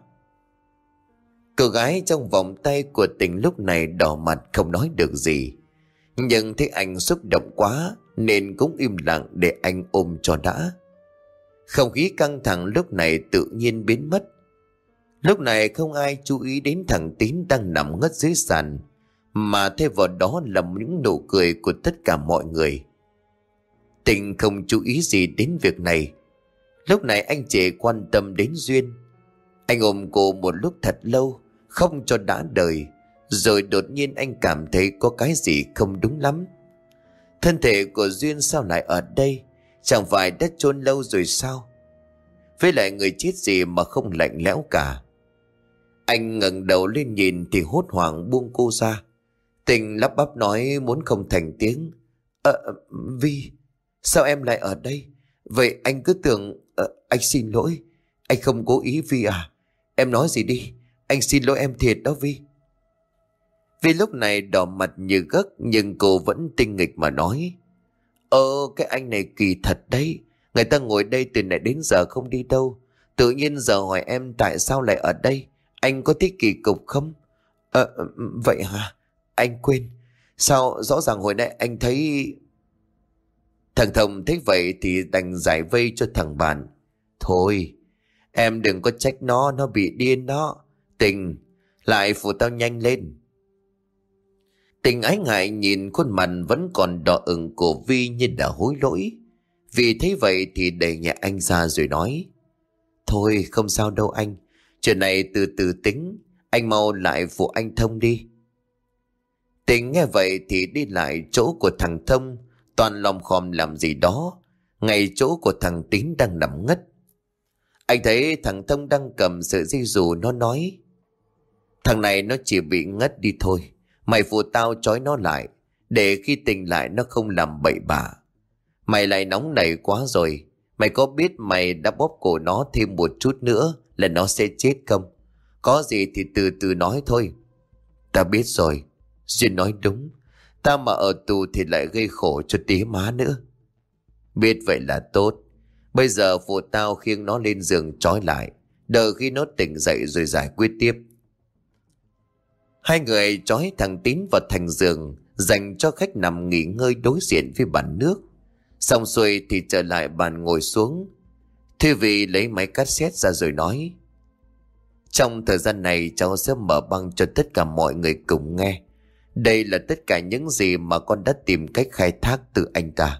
Cô gái trong vòng tay của Tình lúc này đỏ mặt không nói được gì. Nhưng thấy anh xúc động quá nên cũng im lặng để anh ôm cho đã. Không khí căng thẳng lúc này tự nhiên biến mất. Lúc này không ai chú ý đến thằng Tín đang nằm ngất dưới sàn, mà thay vào đó là những nụ cười của tất cả mọi người. Tình không chú ý gì đến việc này. Lúc này anh chỉ quan tâm đến Duyên. Anh ôm cô một lúc thật lâu, không cho đã đời. Rồi đột nhiên anh cảm thấy có cái gì không đúng lắm. Thân thể của Duyên sao lại ở đây? Chẳng phải đã chôn lâu rồi sao? Với lại người chết gì mà không lạnh lẽo cả. Anh ngẩng đầu lên nhìn thì hốt hoảng buông cô ra. Tình lắp bắp nói muốn không thành tiếng: Ờ, Vi, sao em lại ở đây? Vậy anh cứ tưởng... Ờ, anh xin lỗi. Anh không cố ý Vi à. Em nói gì đi. Anh xin lỗi em thiệt đó Vi. Vi lúc này đỏ mặt như gấc, nhưng cô vẫn tinh nghịch mà nói: Ờ, cái anh này kỳ thật đấy. Người ta ngồi đây từ nãy đến giờ không đi đâu. Tự nhiên giờ hỏi em tại sao lại ở đây. Anh có thấy kỳ cục không? Ờ, vậy hả? Anh quên. Sao rõ ràng hồi nãy anh thấy... Thằng Thông thấy vậy thì đành giải vây cho thằng bạn. Thôi, em đừng có trách nó, nó bị điên đó. Tình, lại phụ tao nhanh lên. Tình ái ngại nhìn khuôn mặt vẫn còn đỏ ửng của Vi như đã hối lỗi. Vì thấy vậy thì đẩy nhẹ anh ra rồi nói. Thôi không sao đâu anh. Chuyện này từ từ tính. Anh mau lại phụ anh Thông đi. Tình nghe vậy thì đi lại chỗ của thằng Thông. Toàn lom khom làm gì đó. Ngay chỗ của thằng Tín đang nằm ngất. Anh thấy thằng Thông đang cầm sợi dây dù, nó nói. Thằng này nó chỉ bị ngất đi thôi. Mày phụ tao trói nó lại. Để khi tỉnh lại nó không làm bậy bạ. Mày lại nóng nảy quá rồi. Mày có biết mày đã bóp cổ nó thêm một chút nữa là nó sẽ chết không? Có gì thì từ từ nói thôi. Ta biết rồi. Duyên nói đúng. Ta mà ở tù thì lại gây khổ cho tía má nữa. Biết vậy là tốt. Bây giờ phụ tao khiêng nó lên giường trói lại. Đợi khi nó tỉnh dậy rồi giải quyết tiếp. Hai người trói thằng Tín vào thành giường, dành cho khách nằm nghỉ ngơi đối diện với bàn nước. Xong xuôi thì trở lại bàn ngồi xuống. Thư Vị lấy máy cassette ra rồi nói. Trong thời gian này cháu sẽ mở băng cho tất cả mọi người cùng nghe. Đây là tất cả những gì mà con đã tìm cách khai thác từ anh ta.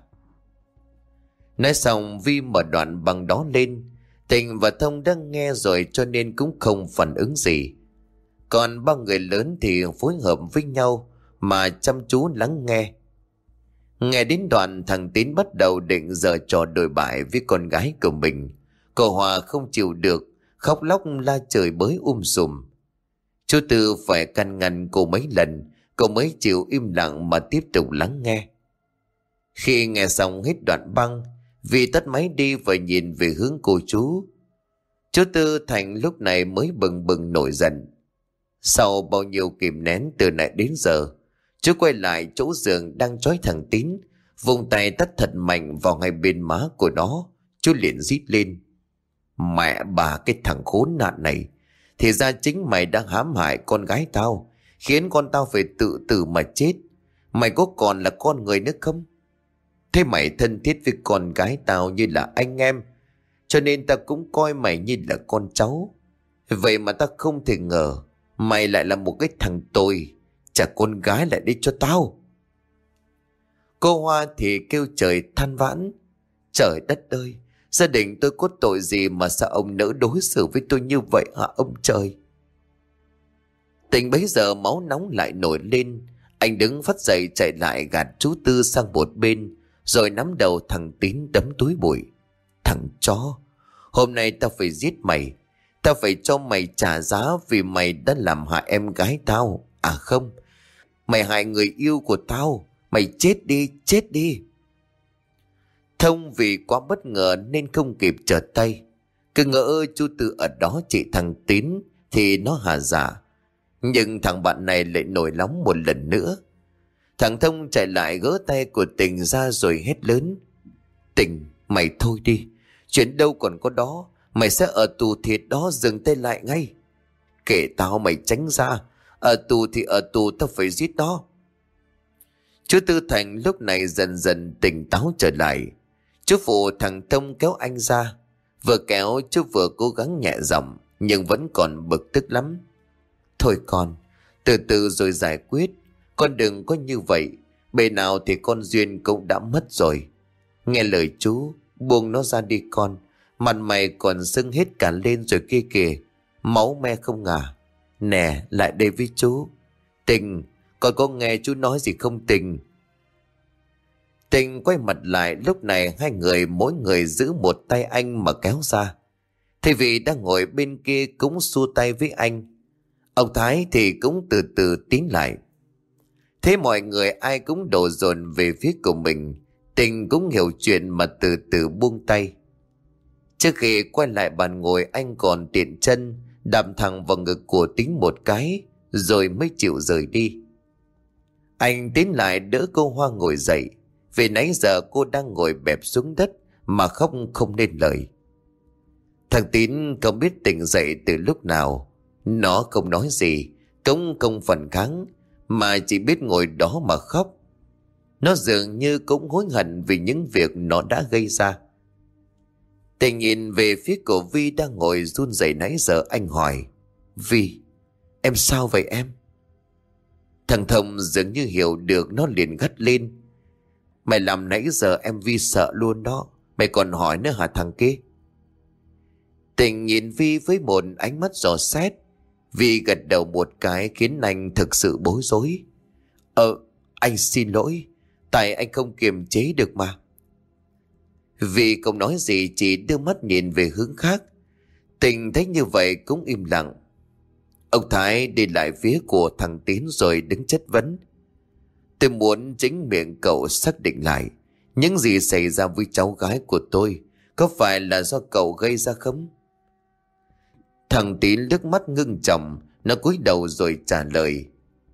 Nói xong Vi mở đoạn băng đó lên. Tình và Thông đang nghe rồi cho nên cũng không phản ứng gì. Còn ba người lớn thì phối hợp với nhau mà chăm chú lắng nghe. Nghe đến đoạn thằng Tín bắt đầu định giở trò đồi bại với con gái của mình. Cô Hòa không chịu được, khóc lóc la trời bới um sùm. Chú Tư phải can ngăn cô mấy lần, cô mới chịu im lặng mà tiếp tục lắng nghe. Khi nghe xong hết đoạn băng, Vi tắt máy đi và nhìn về hướng cô chú. Chú Tư Thành lúc này mới bừng bừng nổi giận. Sau bao nhiêu kìm nén từ nãy đến giờ, chú quay lại chỗ giường đang trói thằng Tín, vùng tay tát thật mạnh vào ngay bên má của nó. Chú liền rít lên. Mẹ bà cái thằng khốn nạn này, thì ra chính mày đang hãm hại con gái tao, khiến con tao phải tự tử mà chết. Mày có còn là con người nữa không? Thế mày thân thiết với con gái tao như là anh em, cho nên ta cũng coi mày như là con cháu. Vậy mà ta không thể ngờ mày lại là một cái thằng tồi, trả con gái lại đi cho tao. Cô Hoa thì kêu trời than vãn. Trời đất ơi, gia đình tôi có tội gì mà sao ông nỡ đối xử với tôi như vậy hả ông trời? Tình bấy giờ máu nóng lại nổi lên. Anh đứng phắt dậy chạy lại gạt chú Tư sang một bên, rồi nắm đầu thằng Tín đấm túi bụi. Thằng chó, hôm nay tao phải giết mày. Tao phải cho mày trả giá vì mày đã làm hại em gái tao. À không, mày hại người yêu của tao. Mày chết đi, chết đi. Thông vì quá bất ngờ nên không kịp trở tay. Cứ ngỡ chú Tư ở đó chỉ thằng Tín thì nó hà dạ. Nhưng thằng bạn này lại nổi nóng một lần nữa. Thằng Thông chạy lại gỡ tay của Tình ra rồi hét lớn. Tình, mày thôi đi. Chuyện đâu còn có đó. Mày sẽ ở tù thiệt đó, dừng tay lại ngay. Kể tao mày tránh ra. Ở tù thì ở tù, tao phải giết nó. Chú Tư Thành lúc này dần dần tỉnh táo trở lại. Chú phụ thằng Thông kéo anh ra. Vừa kéo chú vừa cố gắng nhẹ giọng, nhưng vẫn còn bực tức lắm. Thôi con, từ từ rồi giải quyết. Con đừng có như vậy. Bề nào thì con Duyên cũng đã mất rồi. Nghe lời chú, buông nó ra đi con. Mặt mày còn sưng hết cả lên rồi kia kìa. Máu me không ngả. Nè, lại đây với chú. Tình, con có nghe chú nói gì không Tình? Tình quay mặt lại, lúc này hai người mỗi người giữ một tay anh mà kéo ra. Thầy Vị đang ngồi bên kia cũng xua tay với anh. Ông Thái thì cũng từ từ tiến lại. Thế mọi người ai cũng đổ dồn về phía của mình. Tình cũng hiểu chuyện mà từ từ buông tay. Trước khi quay lại bàn ngồi, anh còn tiện chân đạp thẳng vào ngực của Tín một cái, rồi mới chịu rời đi. Anh tiến lại đỡ cô Hoa ngồi dậy. Vì nãy giờ cô đang ngồi bẹp xuống đất mà khóc không nên lời. Thằng Tín không biết tỉnh dậy từ lúc nào. Nó không nói gì, cũng không phản kháng, mà chỉ biết ngồi đó mà khóc. Nó dường như cũng hối hận vì những việc nó đã gây ra. Tình nhìn về phía của Vi đang ngồi run rẩy nãy giờ, anh hỏi: Vi, em sao vậy em? Thằng Thông dường như hiểu được, nó liền gắt lên: Mày làm nãy giờ em Vi sợ luôn đó. Mày còn hỏi nữa hả thằng kia? Tình nhìn Vi với một ánh mắt dò xét. Vi gật đầu một cái khiến anh thực sự bối rối. Ờ, anh xin lỗi, tại anh không kiềm chế được mà. Vi không nói gì, chỉ đưa mắt nhìn về hướng khác. Tình thấy như vậy cũng im lặng. Ông Thái đi lại phía của thằng Tín rồi đứng chất vấn: Tôi muốn chính miệng cậu xác định lại những gì xảy ra với cháu gái của tôi có phải là do cậu gây ra không? Thằng Tín nước mắt ngưng trọng, nó cúi đầu rồi trả lời: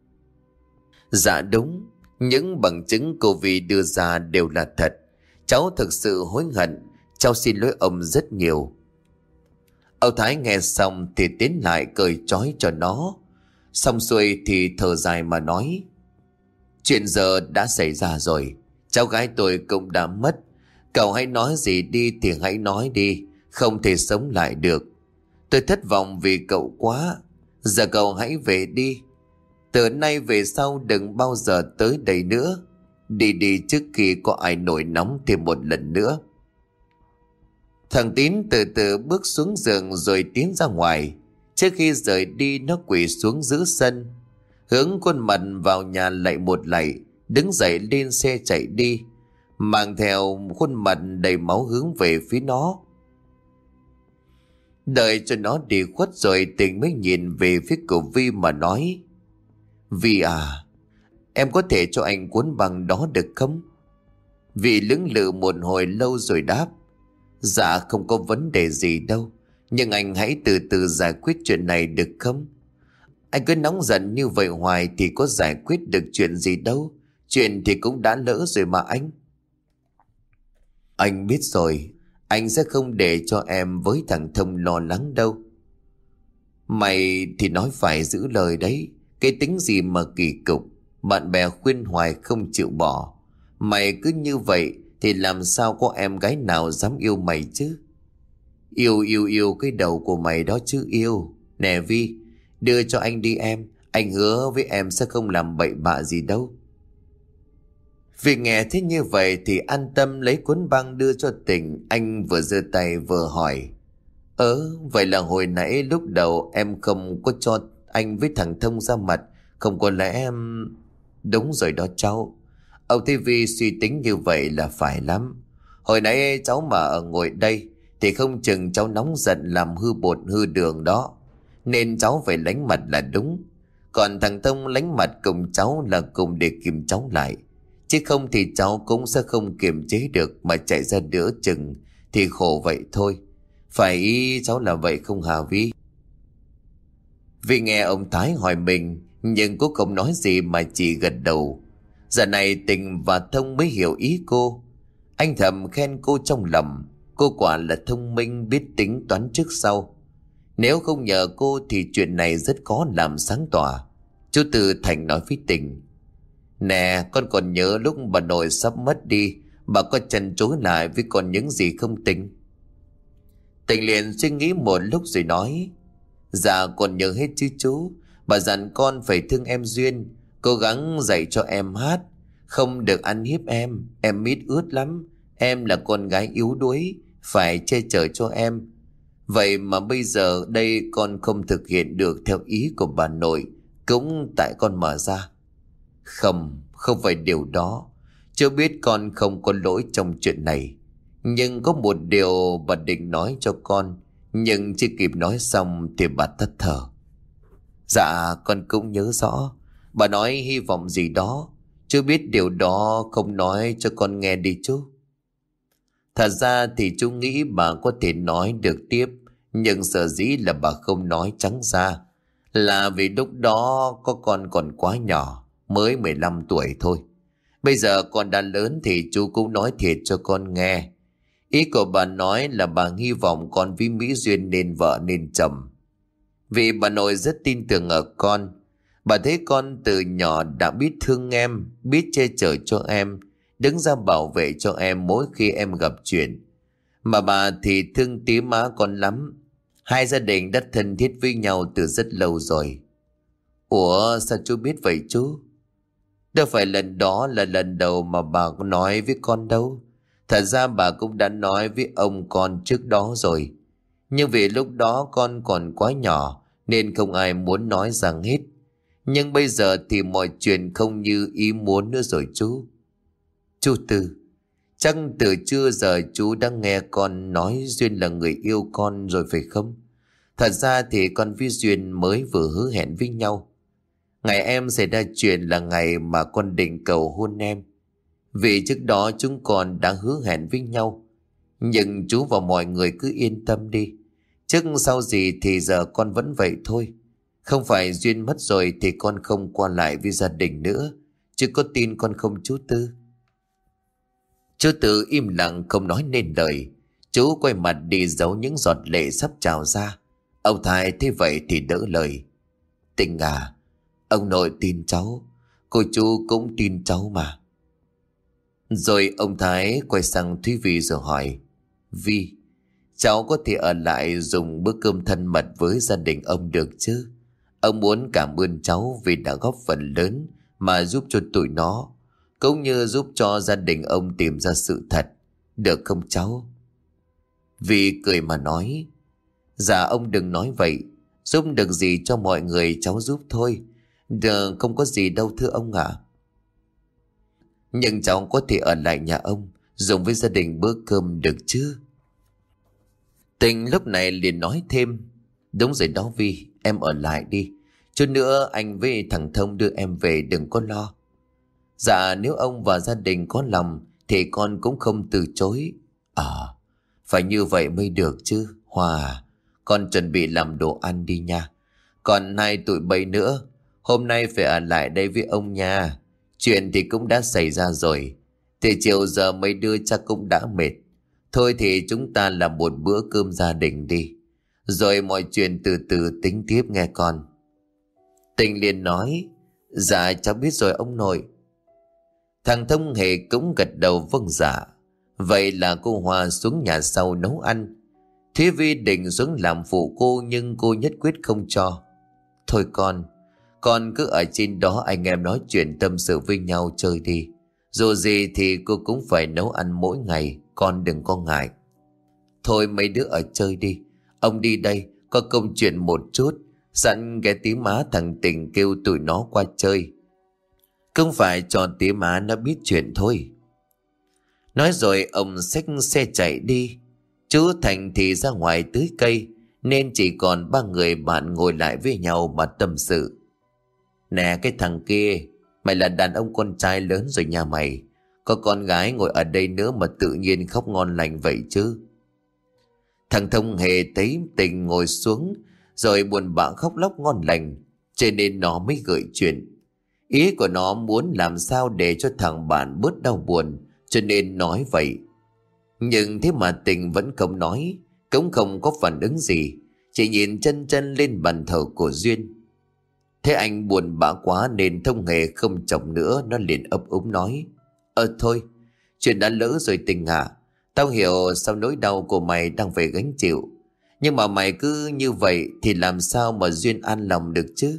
Dạ đúng, những bằng chứng cô Vi đưa ra đều là thật. Cháu thực sự hối hận, cháu xin lỗi ông rất nhiều. Ông Thái nghe xong thì tiến lại cởi trói cho nó. Xong xuôi thì thở dài mà nói: Chuyện giờ đã xảy ra rồi, cháu gái tôi cũng đã mất. Cậu hãy nói gì đi thì hãy nói đi, không thể sống lại được. Tôi thất vọng vì cậu quá. Giờ cậu hãy về đi. Từ nay về sau đừng bao giờ tới đây nữa. Đi đi trước khi có ai nổi nóng thêm một lần nữa. Thằng Tín từ từ bước xuống giường rồi tiến ra ngoài. Trước khi rời đi, nó quỳ xuống giữa sân, hướng khuôn mặt vào nhà lạy một lạy, đứng dậy lên xe chạy đi, mang theo khuôn mặt đầy máu hướng về phía nó. Đợi cho nó đi khuất rồi, Tình mới nhìn về phía của Vi mà nói: Vi à, em có thể cho anh cuốn băng đó được không? Vi lưỡng lự một hồi lâu rồi đáp: Dạ không có vấn đề gì đâu, nhưng anh hãy từ từ giải quyết chuyện này được không? Anh cứ nóng giận như vậy hoài thì có giải quyết được chuyện gì đâu. Chuyện thì cũng đã lỡ rồi mà anh. Anh biết rồi, anh sẽ không để cho em với thằng Thông lo lắng đâu. Mày thì nói phải giữ lời đấy. Cái tính gì mà kỳ cục, bạn bè khuyên hoài không chịu bỏ. Mày cứ như vậy thì làm sao có em gái nào dám yêu mày chứ? Yêu yêu yêu cái đầu của mày đó chứ yêu. Nè Vi, đưa cho anh đi em. Anh hứa với em sẽ không làm bậy bạ gì đâu. Vì nghe thế như vậy thì an tâm lấy cuốn băng đưa cho Tình. Anh vừa giơ tay vừa hỏi: Ơ, vậy là hồi nãy lúc đầu em không có cho anh với thằng Thông ra mặt, không có lẽ em... Đúng rồi đó cháu. Ông Thế Vi suy tính như vậy là phải lắm. Hồi nãy cháu mà ở ngồi đây thì không chừng cháu nóng giận làm hư bột hư đường đó, nên cháu phải lánh mặt là đúng. Còn thằng Thông lánh mặt cùng cháu là cùng để kìm cháu lại, chứ không thì cháu cũng sẽ không kiềm chế được mà chạy ra đỡ chừng thì khổ vậy thôi. Phải ý cháu là vậy không hả Vi? Vi nghe ông Thái hỏi mình nhưng cô không nói gì mà chỉ gật đầu. Giờ này Tình và Thông mới hiểu ý cô. Anh thầm khen cô trong lòng. Cô quả là thông minh, biết tính toán trước sau. Nếu không nhờ cô thì chuyện này rất khó làm sáng tỏa. Chú Tư Thành nói với Tình: Nè, con còn nhớ lúc bà nội sắp mất đi, bà có chần chối lại với còn những gì không Tình? Tình liền suy nghĩ một lúc rồi nói: Dạ còn nhớ hết chứ chú. Bà dặn con phải thương em Duyên, cố gắng dạy cho em hát, không được ăn hiếp em. Em mít ướt lắm, em là con gái yếu đuối, phải che chở cho em. Vậy mà bây giờ đây con không thực hiện được theo ý của bà nội, cũng tại con mở ra. Không, không phải điều đó. Chưa biết con không có lỗi trong chuyện này, nhưng có một điều bà định nói cho con, nhưng chưa kịp nói xong thì bà tắt thở. Dạ con cũng nhớ rõ. Bà nói hy vọng gì đó, chưa biết điều đó không nói cho con nghe đi chú. Thật ra thì chú nghĩ bà có thể nói được tiếp, nhưng sở dĩ là bà không nói trắng ra là vì lúc đó có con còn quá nhỏ, mới mười lăm tuổi thôi. Bây giờ con đã lớn thì chú cũng nói thiệt cho con nghe. Ý của bà nói là bà hy vọng con với Mỹ Duyên nên vợ nên chồng. Vì bà nội rất tin tưởng ở con. Bà thấy con từ nhỏ đã biết thương em, biết che chở cho em, đứng ra bảo vệ cho em mỗi khi em gặp chuyện. Mà bà thì thương tí má con lắm. Hai gia đình đã thân thiết với nhau từ rất lâu rồi. Ủa sao chú biết vậy chú? Đâu phải lần đó là lần đầu mà bà có nói với con đâu. Thật ra bà cũng đã nói với ông con trước đó rồi. Nhưng vì lúc đó con còn quá nhỏ nên không ai muốn nói rằng hết. Nhưng bây giờ thì mọi chuyện không như ý muốn nữa rồi chú. Chú Tư, chắc từ trưa giờ chú đã nghe con nói Duyên là người yêu con rồi phải không? Thật ra thì con với Duyên mới vừa hứa hẹn với nhau. Ngày em xảy ra chuyện là ngày mà con định cầu hôn em. Vì trước đó chúng con đã hứa hẹn với nhau. Nhưng chú và mọi người cứ yên tâm đi. Trước sau gì thì giờ con vẫn vậy thôi. Không phải Duyên mất rồi thì con không qua lại với gia đình nữa. Chứ có tin con không chú Tư? Chú Tư im lặng không nói nên lời. Chú quay mặt đi giấu những giọt lệ sắp trào ra. Ông Thái thế vậy thì đỡ lời. Tình à, ông nội tin cháu, cô chú cũng tin cháu mà. Rồi ông Thái quay sang Thúy Vi rồi hỏi. Vi, cháu có thể ở lại dùng bữa cơm thân mật với gia đình ông được chứ? Ông muốn cảm ơn cháu vì đã góp phần lớn mà giúp cho tụi nó, cũng như giúp cho gia đình ông tìm ra sự thật. Được không cháu? Vi cười mà nói. Dạ ông đừng nói vậy. Giúp được gì cho mọi người cháu giúp thôi. Được, không có gì đâu thưa ông ạ. Nhưng cháu có thể ở lại nhà ông dùng với gia đình bữa cơm được chứ? Tình lúc này liền nói thêm. Đúng rồi đó Vi, em ở lại đi. Chút nữa anh với thằng Thông đưa em về, đừng có lo. Dạ nếu ông và gia đình có lòng thì con cũng không từ chối. À, phải như vậy mới được chứ. Hòa, con chuẩn bị làm đồ ăn đi nha. Còn hai tụi bay nữa, hôm nay phải ở lại đây với ông nha. Chuyện thì cũng đã xảy ra rồi. Thì chiều giờ mấy đứa chắc cũng đã mệt. Thôi thì chúng ta làm một bữa cơm gia đình đi. Rồi mọi chuyện từ từ tính tiếp nghe con. Tình liền nói. Dạ cháu biết rồi ông nội. Thằng Thông Hề cũng gật đầu vâng dạ. Vậy là cô Hoa xuống nhà sau nấu ăn. Thúy Vi định xuống làm phụ cô nhưng cô nhất quyết không cho. Thôi con, con cứ ở trên đó anh em nói chuyện tâm sự với nhau chơi đi. Dù gì thì cô cũng phải nấu ăn mỗi ngày, con đừng có ngại. Thôi mấy đứa ở chơi đi, ông đi đây, có công chuyện một chút. Sẵn ghé tí má thằng Tình kêu tụi nó qua chơi. Không phải cho tí má nó biết chuyện thôi. Nói rồi ông xách xe chạy đi. Chú Thành thì ra ngoài tưới cây, nên chỉ còn ba người bạn ngồi lại với nhau mà tâm sự. Nè cái thằng kia, mày là đàn ông con trai lớn rồi nhà mày. Có con gái ngồi ở đây nữa mà tự nhiên khóc ngon lành vậy chứ. Thằng Thông Hề thấy Tình ngồi xuống rồi buồn bã khóc lóc ngon lành, cho nên nó mới gợi chuyện. Ý của nó muốn làm sao để cho thằng bạn bớt đau buồn, cho nên nói vậy. Nhưng thế mà Tình vẫn không nói, cũng không có phản ứng gì, chỉ nhìn chân chân lên bàn thờ của Duyên. Thế anh buồn bã quá nên Thông Hề không chồng nữa, nó liền ấp úng nói. Ờ thôi, chuyện đã lỡ rồi Tình à. Tao hiểu sao nỗi đau của mày đang phải gánh chịu. Nhưng mà mày cứ như vậy thì làm sao mà Duyên an lòng được chứ?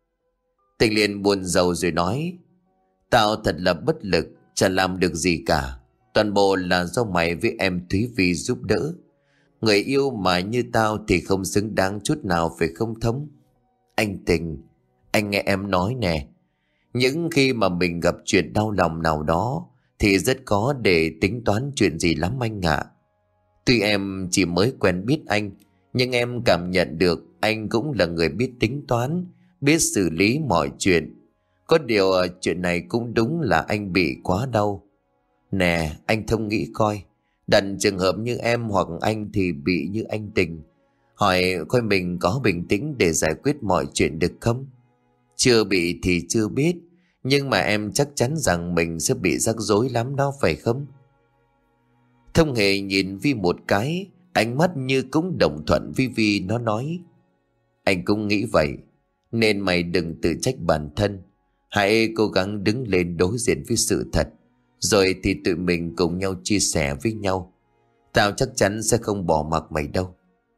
Tình liền buồn rầu rồi nói. Tao thật là bất lực, chả làm được gì cả. Toàn bộ là do mày với em Thúy Vi giúp đỡ. Người yêu mà như tao thì không xứng đáng chút nào phải không Thống? Anh Tình, anh nghe em nói nè. Những khi mà mình gặp chuyện đau lòng nào đó thì rất có để tính toán chuyện gì lắm anh ạ. Tuy em chỉ mới quen biết anh, nhưng em cảm nhận được anh cũng là người biết tính toán, biết xử lý mọi chuyện. Có điều chuyện này cũng đúng là anh bị quá đau. Nè, anh Thông nghĩ coi, đặt trường hợp như em hoặc anh thì bị như anh Tình. Hỏi coi mình có bình tĩnh để giải quyết mọi chuyện được không? Chưa bị thì chưa biết, nhưng mà em chắc chắn rằng mình sẽ bị rắc rối lắm đó phải không? Thông Hề nhìn Vi một cái, ánh mắt như cũng đồng thuận với Vi. Nó nói: Anh cũng nghĩ vậy, nên mày đừng tự trách bản thân. Hãy cố gắng đứng lên đối diện với sự thật, rồi thì tụi mình cùng nhau chia sẻ với nhau. Tao chắc chắn sẽ không bỏ mặc mày đâu.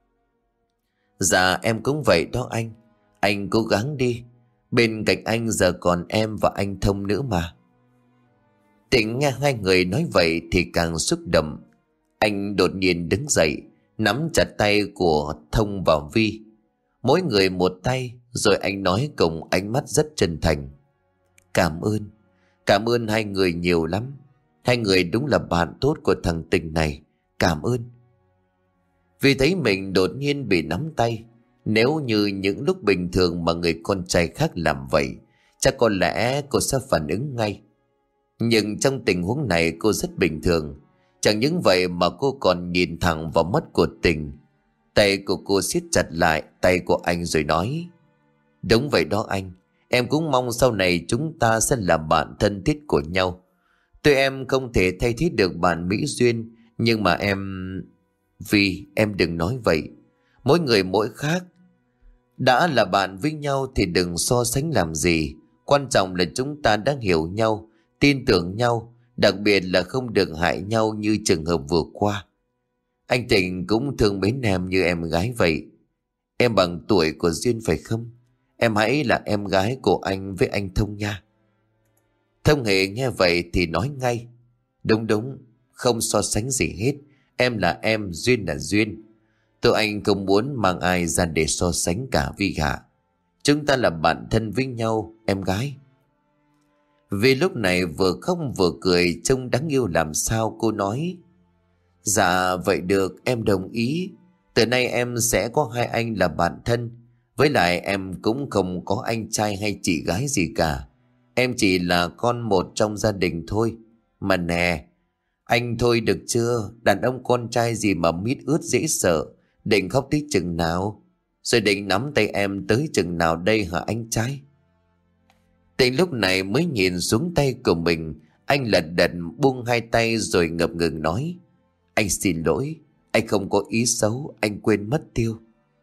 Dạ em cũng vậy đó anh. Anh cố gắng đi. Bên cạnh anh giờ còn em và anh Thông nữa mà. Tịnh nghe hai người nói vậy thì càng xúc động. Anh đột nhiên đứng dậy, nắm chặt tay của Thông và Vi, mỗi người một tay, rồi anh nói cùng ánh mắt rất chân thành: Cảm ơn, cảm ơn hai người nhiều lắm. Hai người đúng là bạn tốt của thằng Tình này. Cảm ơn. Vì thấy mình đột nhiên bị nắm tay. Nếu như những lúc bình thường mà người con trai khác làm vậy, chắc có lẽ cô sẽ phản ứng ngay. Nhưng trong tình huống này cô rất bình thường. Chẳng những vậy mà cô còn nhìn thẳng vào mắt của Tình. Tay của cô siết chặt lại tay của anh rồi nói: Đúng vậy đó anh. Em cũng mong sau này chúng ta sẽ là bạn thân thiết của nhau. Tuy em không thể thay thế được bạn Mỹ Duyên, nhưng mà em... Vì em đừng nói vậy. Mỗi người mỗi khác. Đã là bạn với nhau thì đừng so sánh làm gì. Quan trọng là chúng ta đã hiểu nhau, tin tưởng nhau, đặc biệt là không được hại nhau như trường hợp vừa qua. Anh Tình cũng thương mến em như em gái vậy. Em bằng tuổi của Duyên phải không? Em hãy là em gái của anh với anh Thông nha. Thông Hề nghe vậy thì nói ngay: Đúng đúng, không so sánh gì hết. Em là em, Duyên là Duyên. Tụi anh không muốn mang ai ra để so sánh cả Vi cả. Chúng ta là bạn thân với nhau, em gái. Vì lúc này vừa khóc vừa cười trông đáng yêu làm sao. Cô nói: Dạ vậy được, em đồng ý. Từ nay em sẽ có hai anh là bạn thân. Với lại em cũng không có anh trai hay chị gái gì cả. Em chỉ là con một trong gia đình thôi. Mà nè, anh thôi được chưa? Đàn ông con trai gì mà mít ướt dễ sợ. Định khóc tí chừng nào? Rồi định nắm tay em tới chừng nào đây hả anh trai? Tình lúc này mới nhìn xuống tay của mình. Anh lật đật buông hai tay rồi ngập ngừng nói: Anh xin lỗi, anh không có ý xấu, anh quên mất tiêu.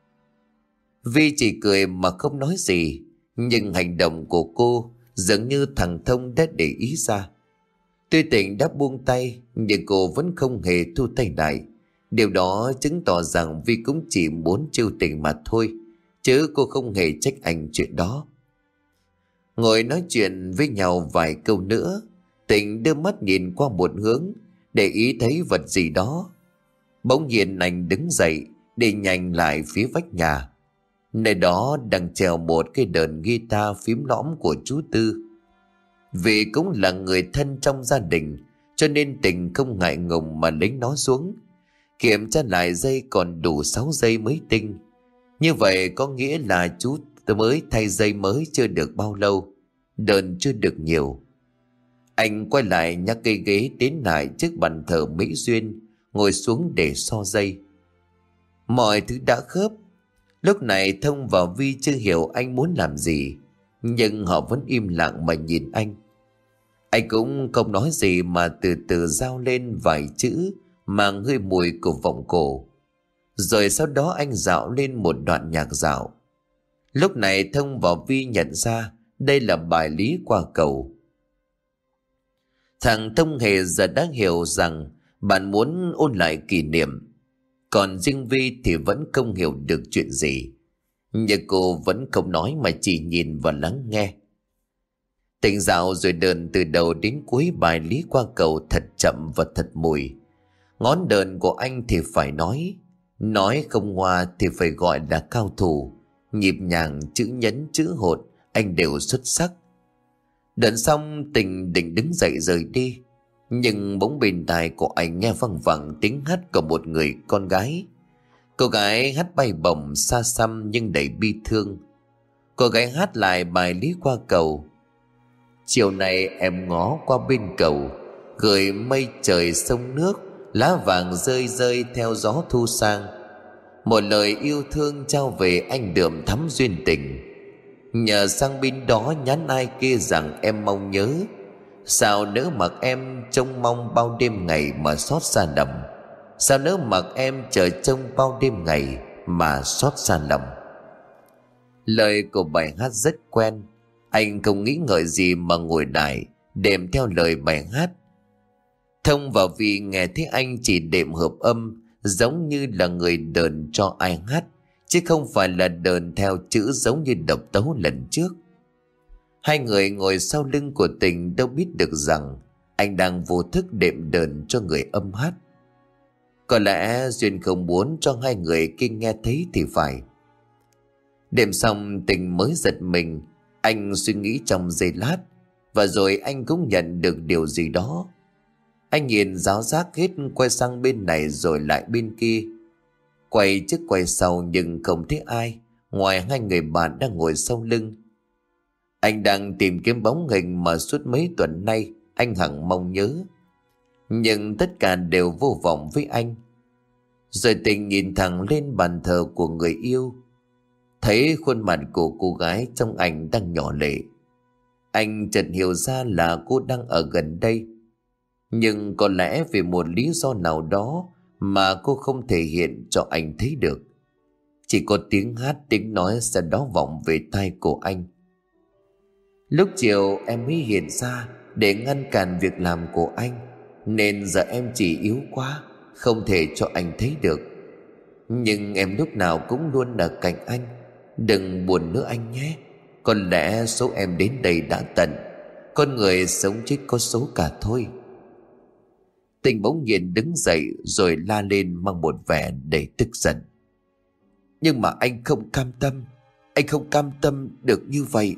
Vi chỉ cười mà không nói gì. Nhưng hành động của cô dường như thằng Thông đã để ý ra. Tuy Tình đã buông tay, nhưng cô vẫn không hề thu tay lại. Điều đó chứng tỏ rằng Vi cũng chỉ muốn trêu Tình mà thôi, chứ cô không hề trách anh chuyện đó. Ngồi nói chuyện với nhau vài câu nữa, Tình đưa mắt nhìn qua một hướng, để ý thấy vật gì đó. Bỗng nhiên anh đứng dậy, đi nhanh lại phía vách nhà. Nơi đó đang treo một cái đờn guitar phím lõm của chú Tư. Vì cũng là người thân trong gia đình, cho nên Tình không ngại ngùng mà lấy nó xuống. Kiểm tra lại dây còn đủ sáu dây mới tinh. Như vậy có nghĩa là chú mới thay dây mới chưa được bao lâu, đờn chưa được nhiều. Anh quay lại nhắc cây ghế đến lại trước bàn thờ Mỹ Duyên, ngồi xuống để so dây. Mọi thứ đã khớp. Lúc này Thông và Vi chưa hiểu anh muốn làm gì, nhưng họ vẫn im lặng mà nhìn anh. Anh cũng không nói gì mà từ từ giao lên vài chữ mang hơi mùi của vọng cổ. Rồi sau đó anh dạo lên một đoạn nhạc dạo. Lúc này Thông và Vi nhận ra đây là bài Lý Qua Cầu. Thằng Thông Hề giờ đã hiểu rằng bạn muốn ôn lại kỷ niệm. Còn riêng Vi thì vẫn không hiểu được chuyện gì. Nhưng cô vẫn không nói mà chỉ nhìn và lắng nghe. Tình dạo rồi đờn từ đầu đến cuối bài Lý Qua Cầu thật chậm và thật mùi. Ngón đờn của anh thì phải nói, nói không hoa thì phải gọi là cao thủ. Nhịp nhàng, chữ nhấn, chữ hột anh đều xuất sắc. Đợn xong Tình định đứng dậy rời đi, nhưng bỗng bên tai của anh nghe văng vẳng tiếng hát của một người con gái. Cô gái hát bay bổng xa xăm nhưng đầy bi thương. Cô gái hát lại bài Lý Qua Cầu. Chiều nay em ngó qua bên cầu, gửi mây trời sông nước, lá vàng rơi rơi theo gió thu sang. Một lời yêu thương trao về anh đượm thắm duyên tình. Nhờ sang bên đó nhắn ai kia rằng em mong nhớ. Sao nỡ mặc em trông mong bao đêm ngày mà xót xa đầm. Sao nỡ mặc em chờ trông bao đêm ngày mà xót xa lòng. Lời của bài hát rất quen. Anh không nghĩ ngợi gì mà ngồi lại đệm theo lời bài hát. Thông vào vì nghe thấy anh chỉ đệm hợp âm, giống như là người đờn cho ai hát, chứ không phải là đờn theo chữ giống như độc tấu lần trước. Hai người ngồi sau lưng của Tình đâu biết được rằng anh đang vô thức đệm đờn cho người âm hát. Có lẽ Duyên không muốn cho hai người kia nghe thấy thì phải. Đêm xong Tình mới giật mình. Anh suy nghĩ trong giây lát, và rồi anh cũng nhận được điều gì đó. Anh nhìn giáo giác hết, quay sang bên này rồi lại bên kia, quay trước quay sau nhưng không thấy ai ngoài hai người bạn đang ngồi sau lưng. Anh đang tìm kiếm bóng hình mà suốt mấy tuần nay anh hằng mong nhớ, nhưng tất cả đều vô vọng với anh. Rồi Tình nhìn thẳng lên bàn thờ của người yêu, thấy khuôn mặt của cô gái trong ảnh đang nhỏ lệ. Anh chợt hiểu ra là cô đang ở gần đây, nhưng có lẽ vì một lý do nào đó mà cô không thể hiện cho anh thấy được. Chỉ có tiếng hát, tiếng nói sau đó vọng về tai của anh. Lúc chiều em mới hiện ra để ngăn cản việc làm của anh, nên giờ em chỉ yếu quá, không thể cho anh thấy được. Nhưng em lúc nào cũng luôn ở cạnh anh. Đừng buồn nữa anh nhé. Có lẽ số em đến đây đã tận. Con người sống chết có số cả thôi. Tình bỗng nhiên đứng dậy rồi la lên mang một vẻ đầy tức giận. Nhưng mà anh không cam tâm. Anh không cam tâm được như vậy.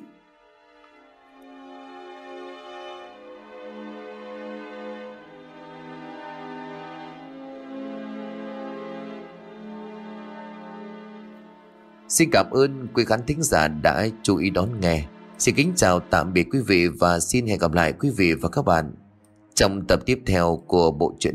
Xin cảm ơn quý khán thính giả đã chú ý đón nghe. Xin kính chào tạm biệt quý vị và xin hẹn gặp lại quý vị và các bạn trong tập tiếp theo của bộ truyện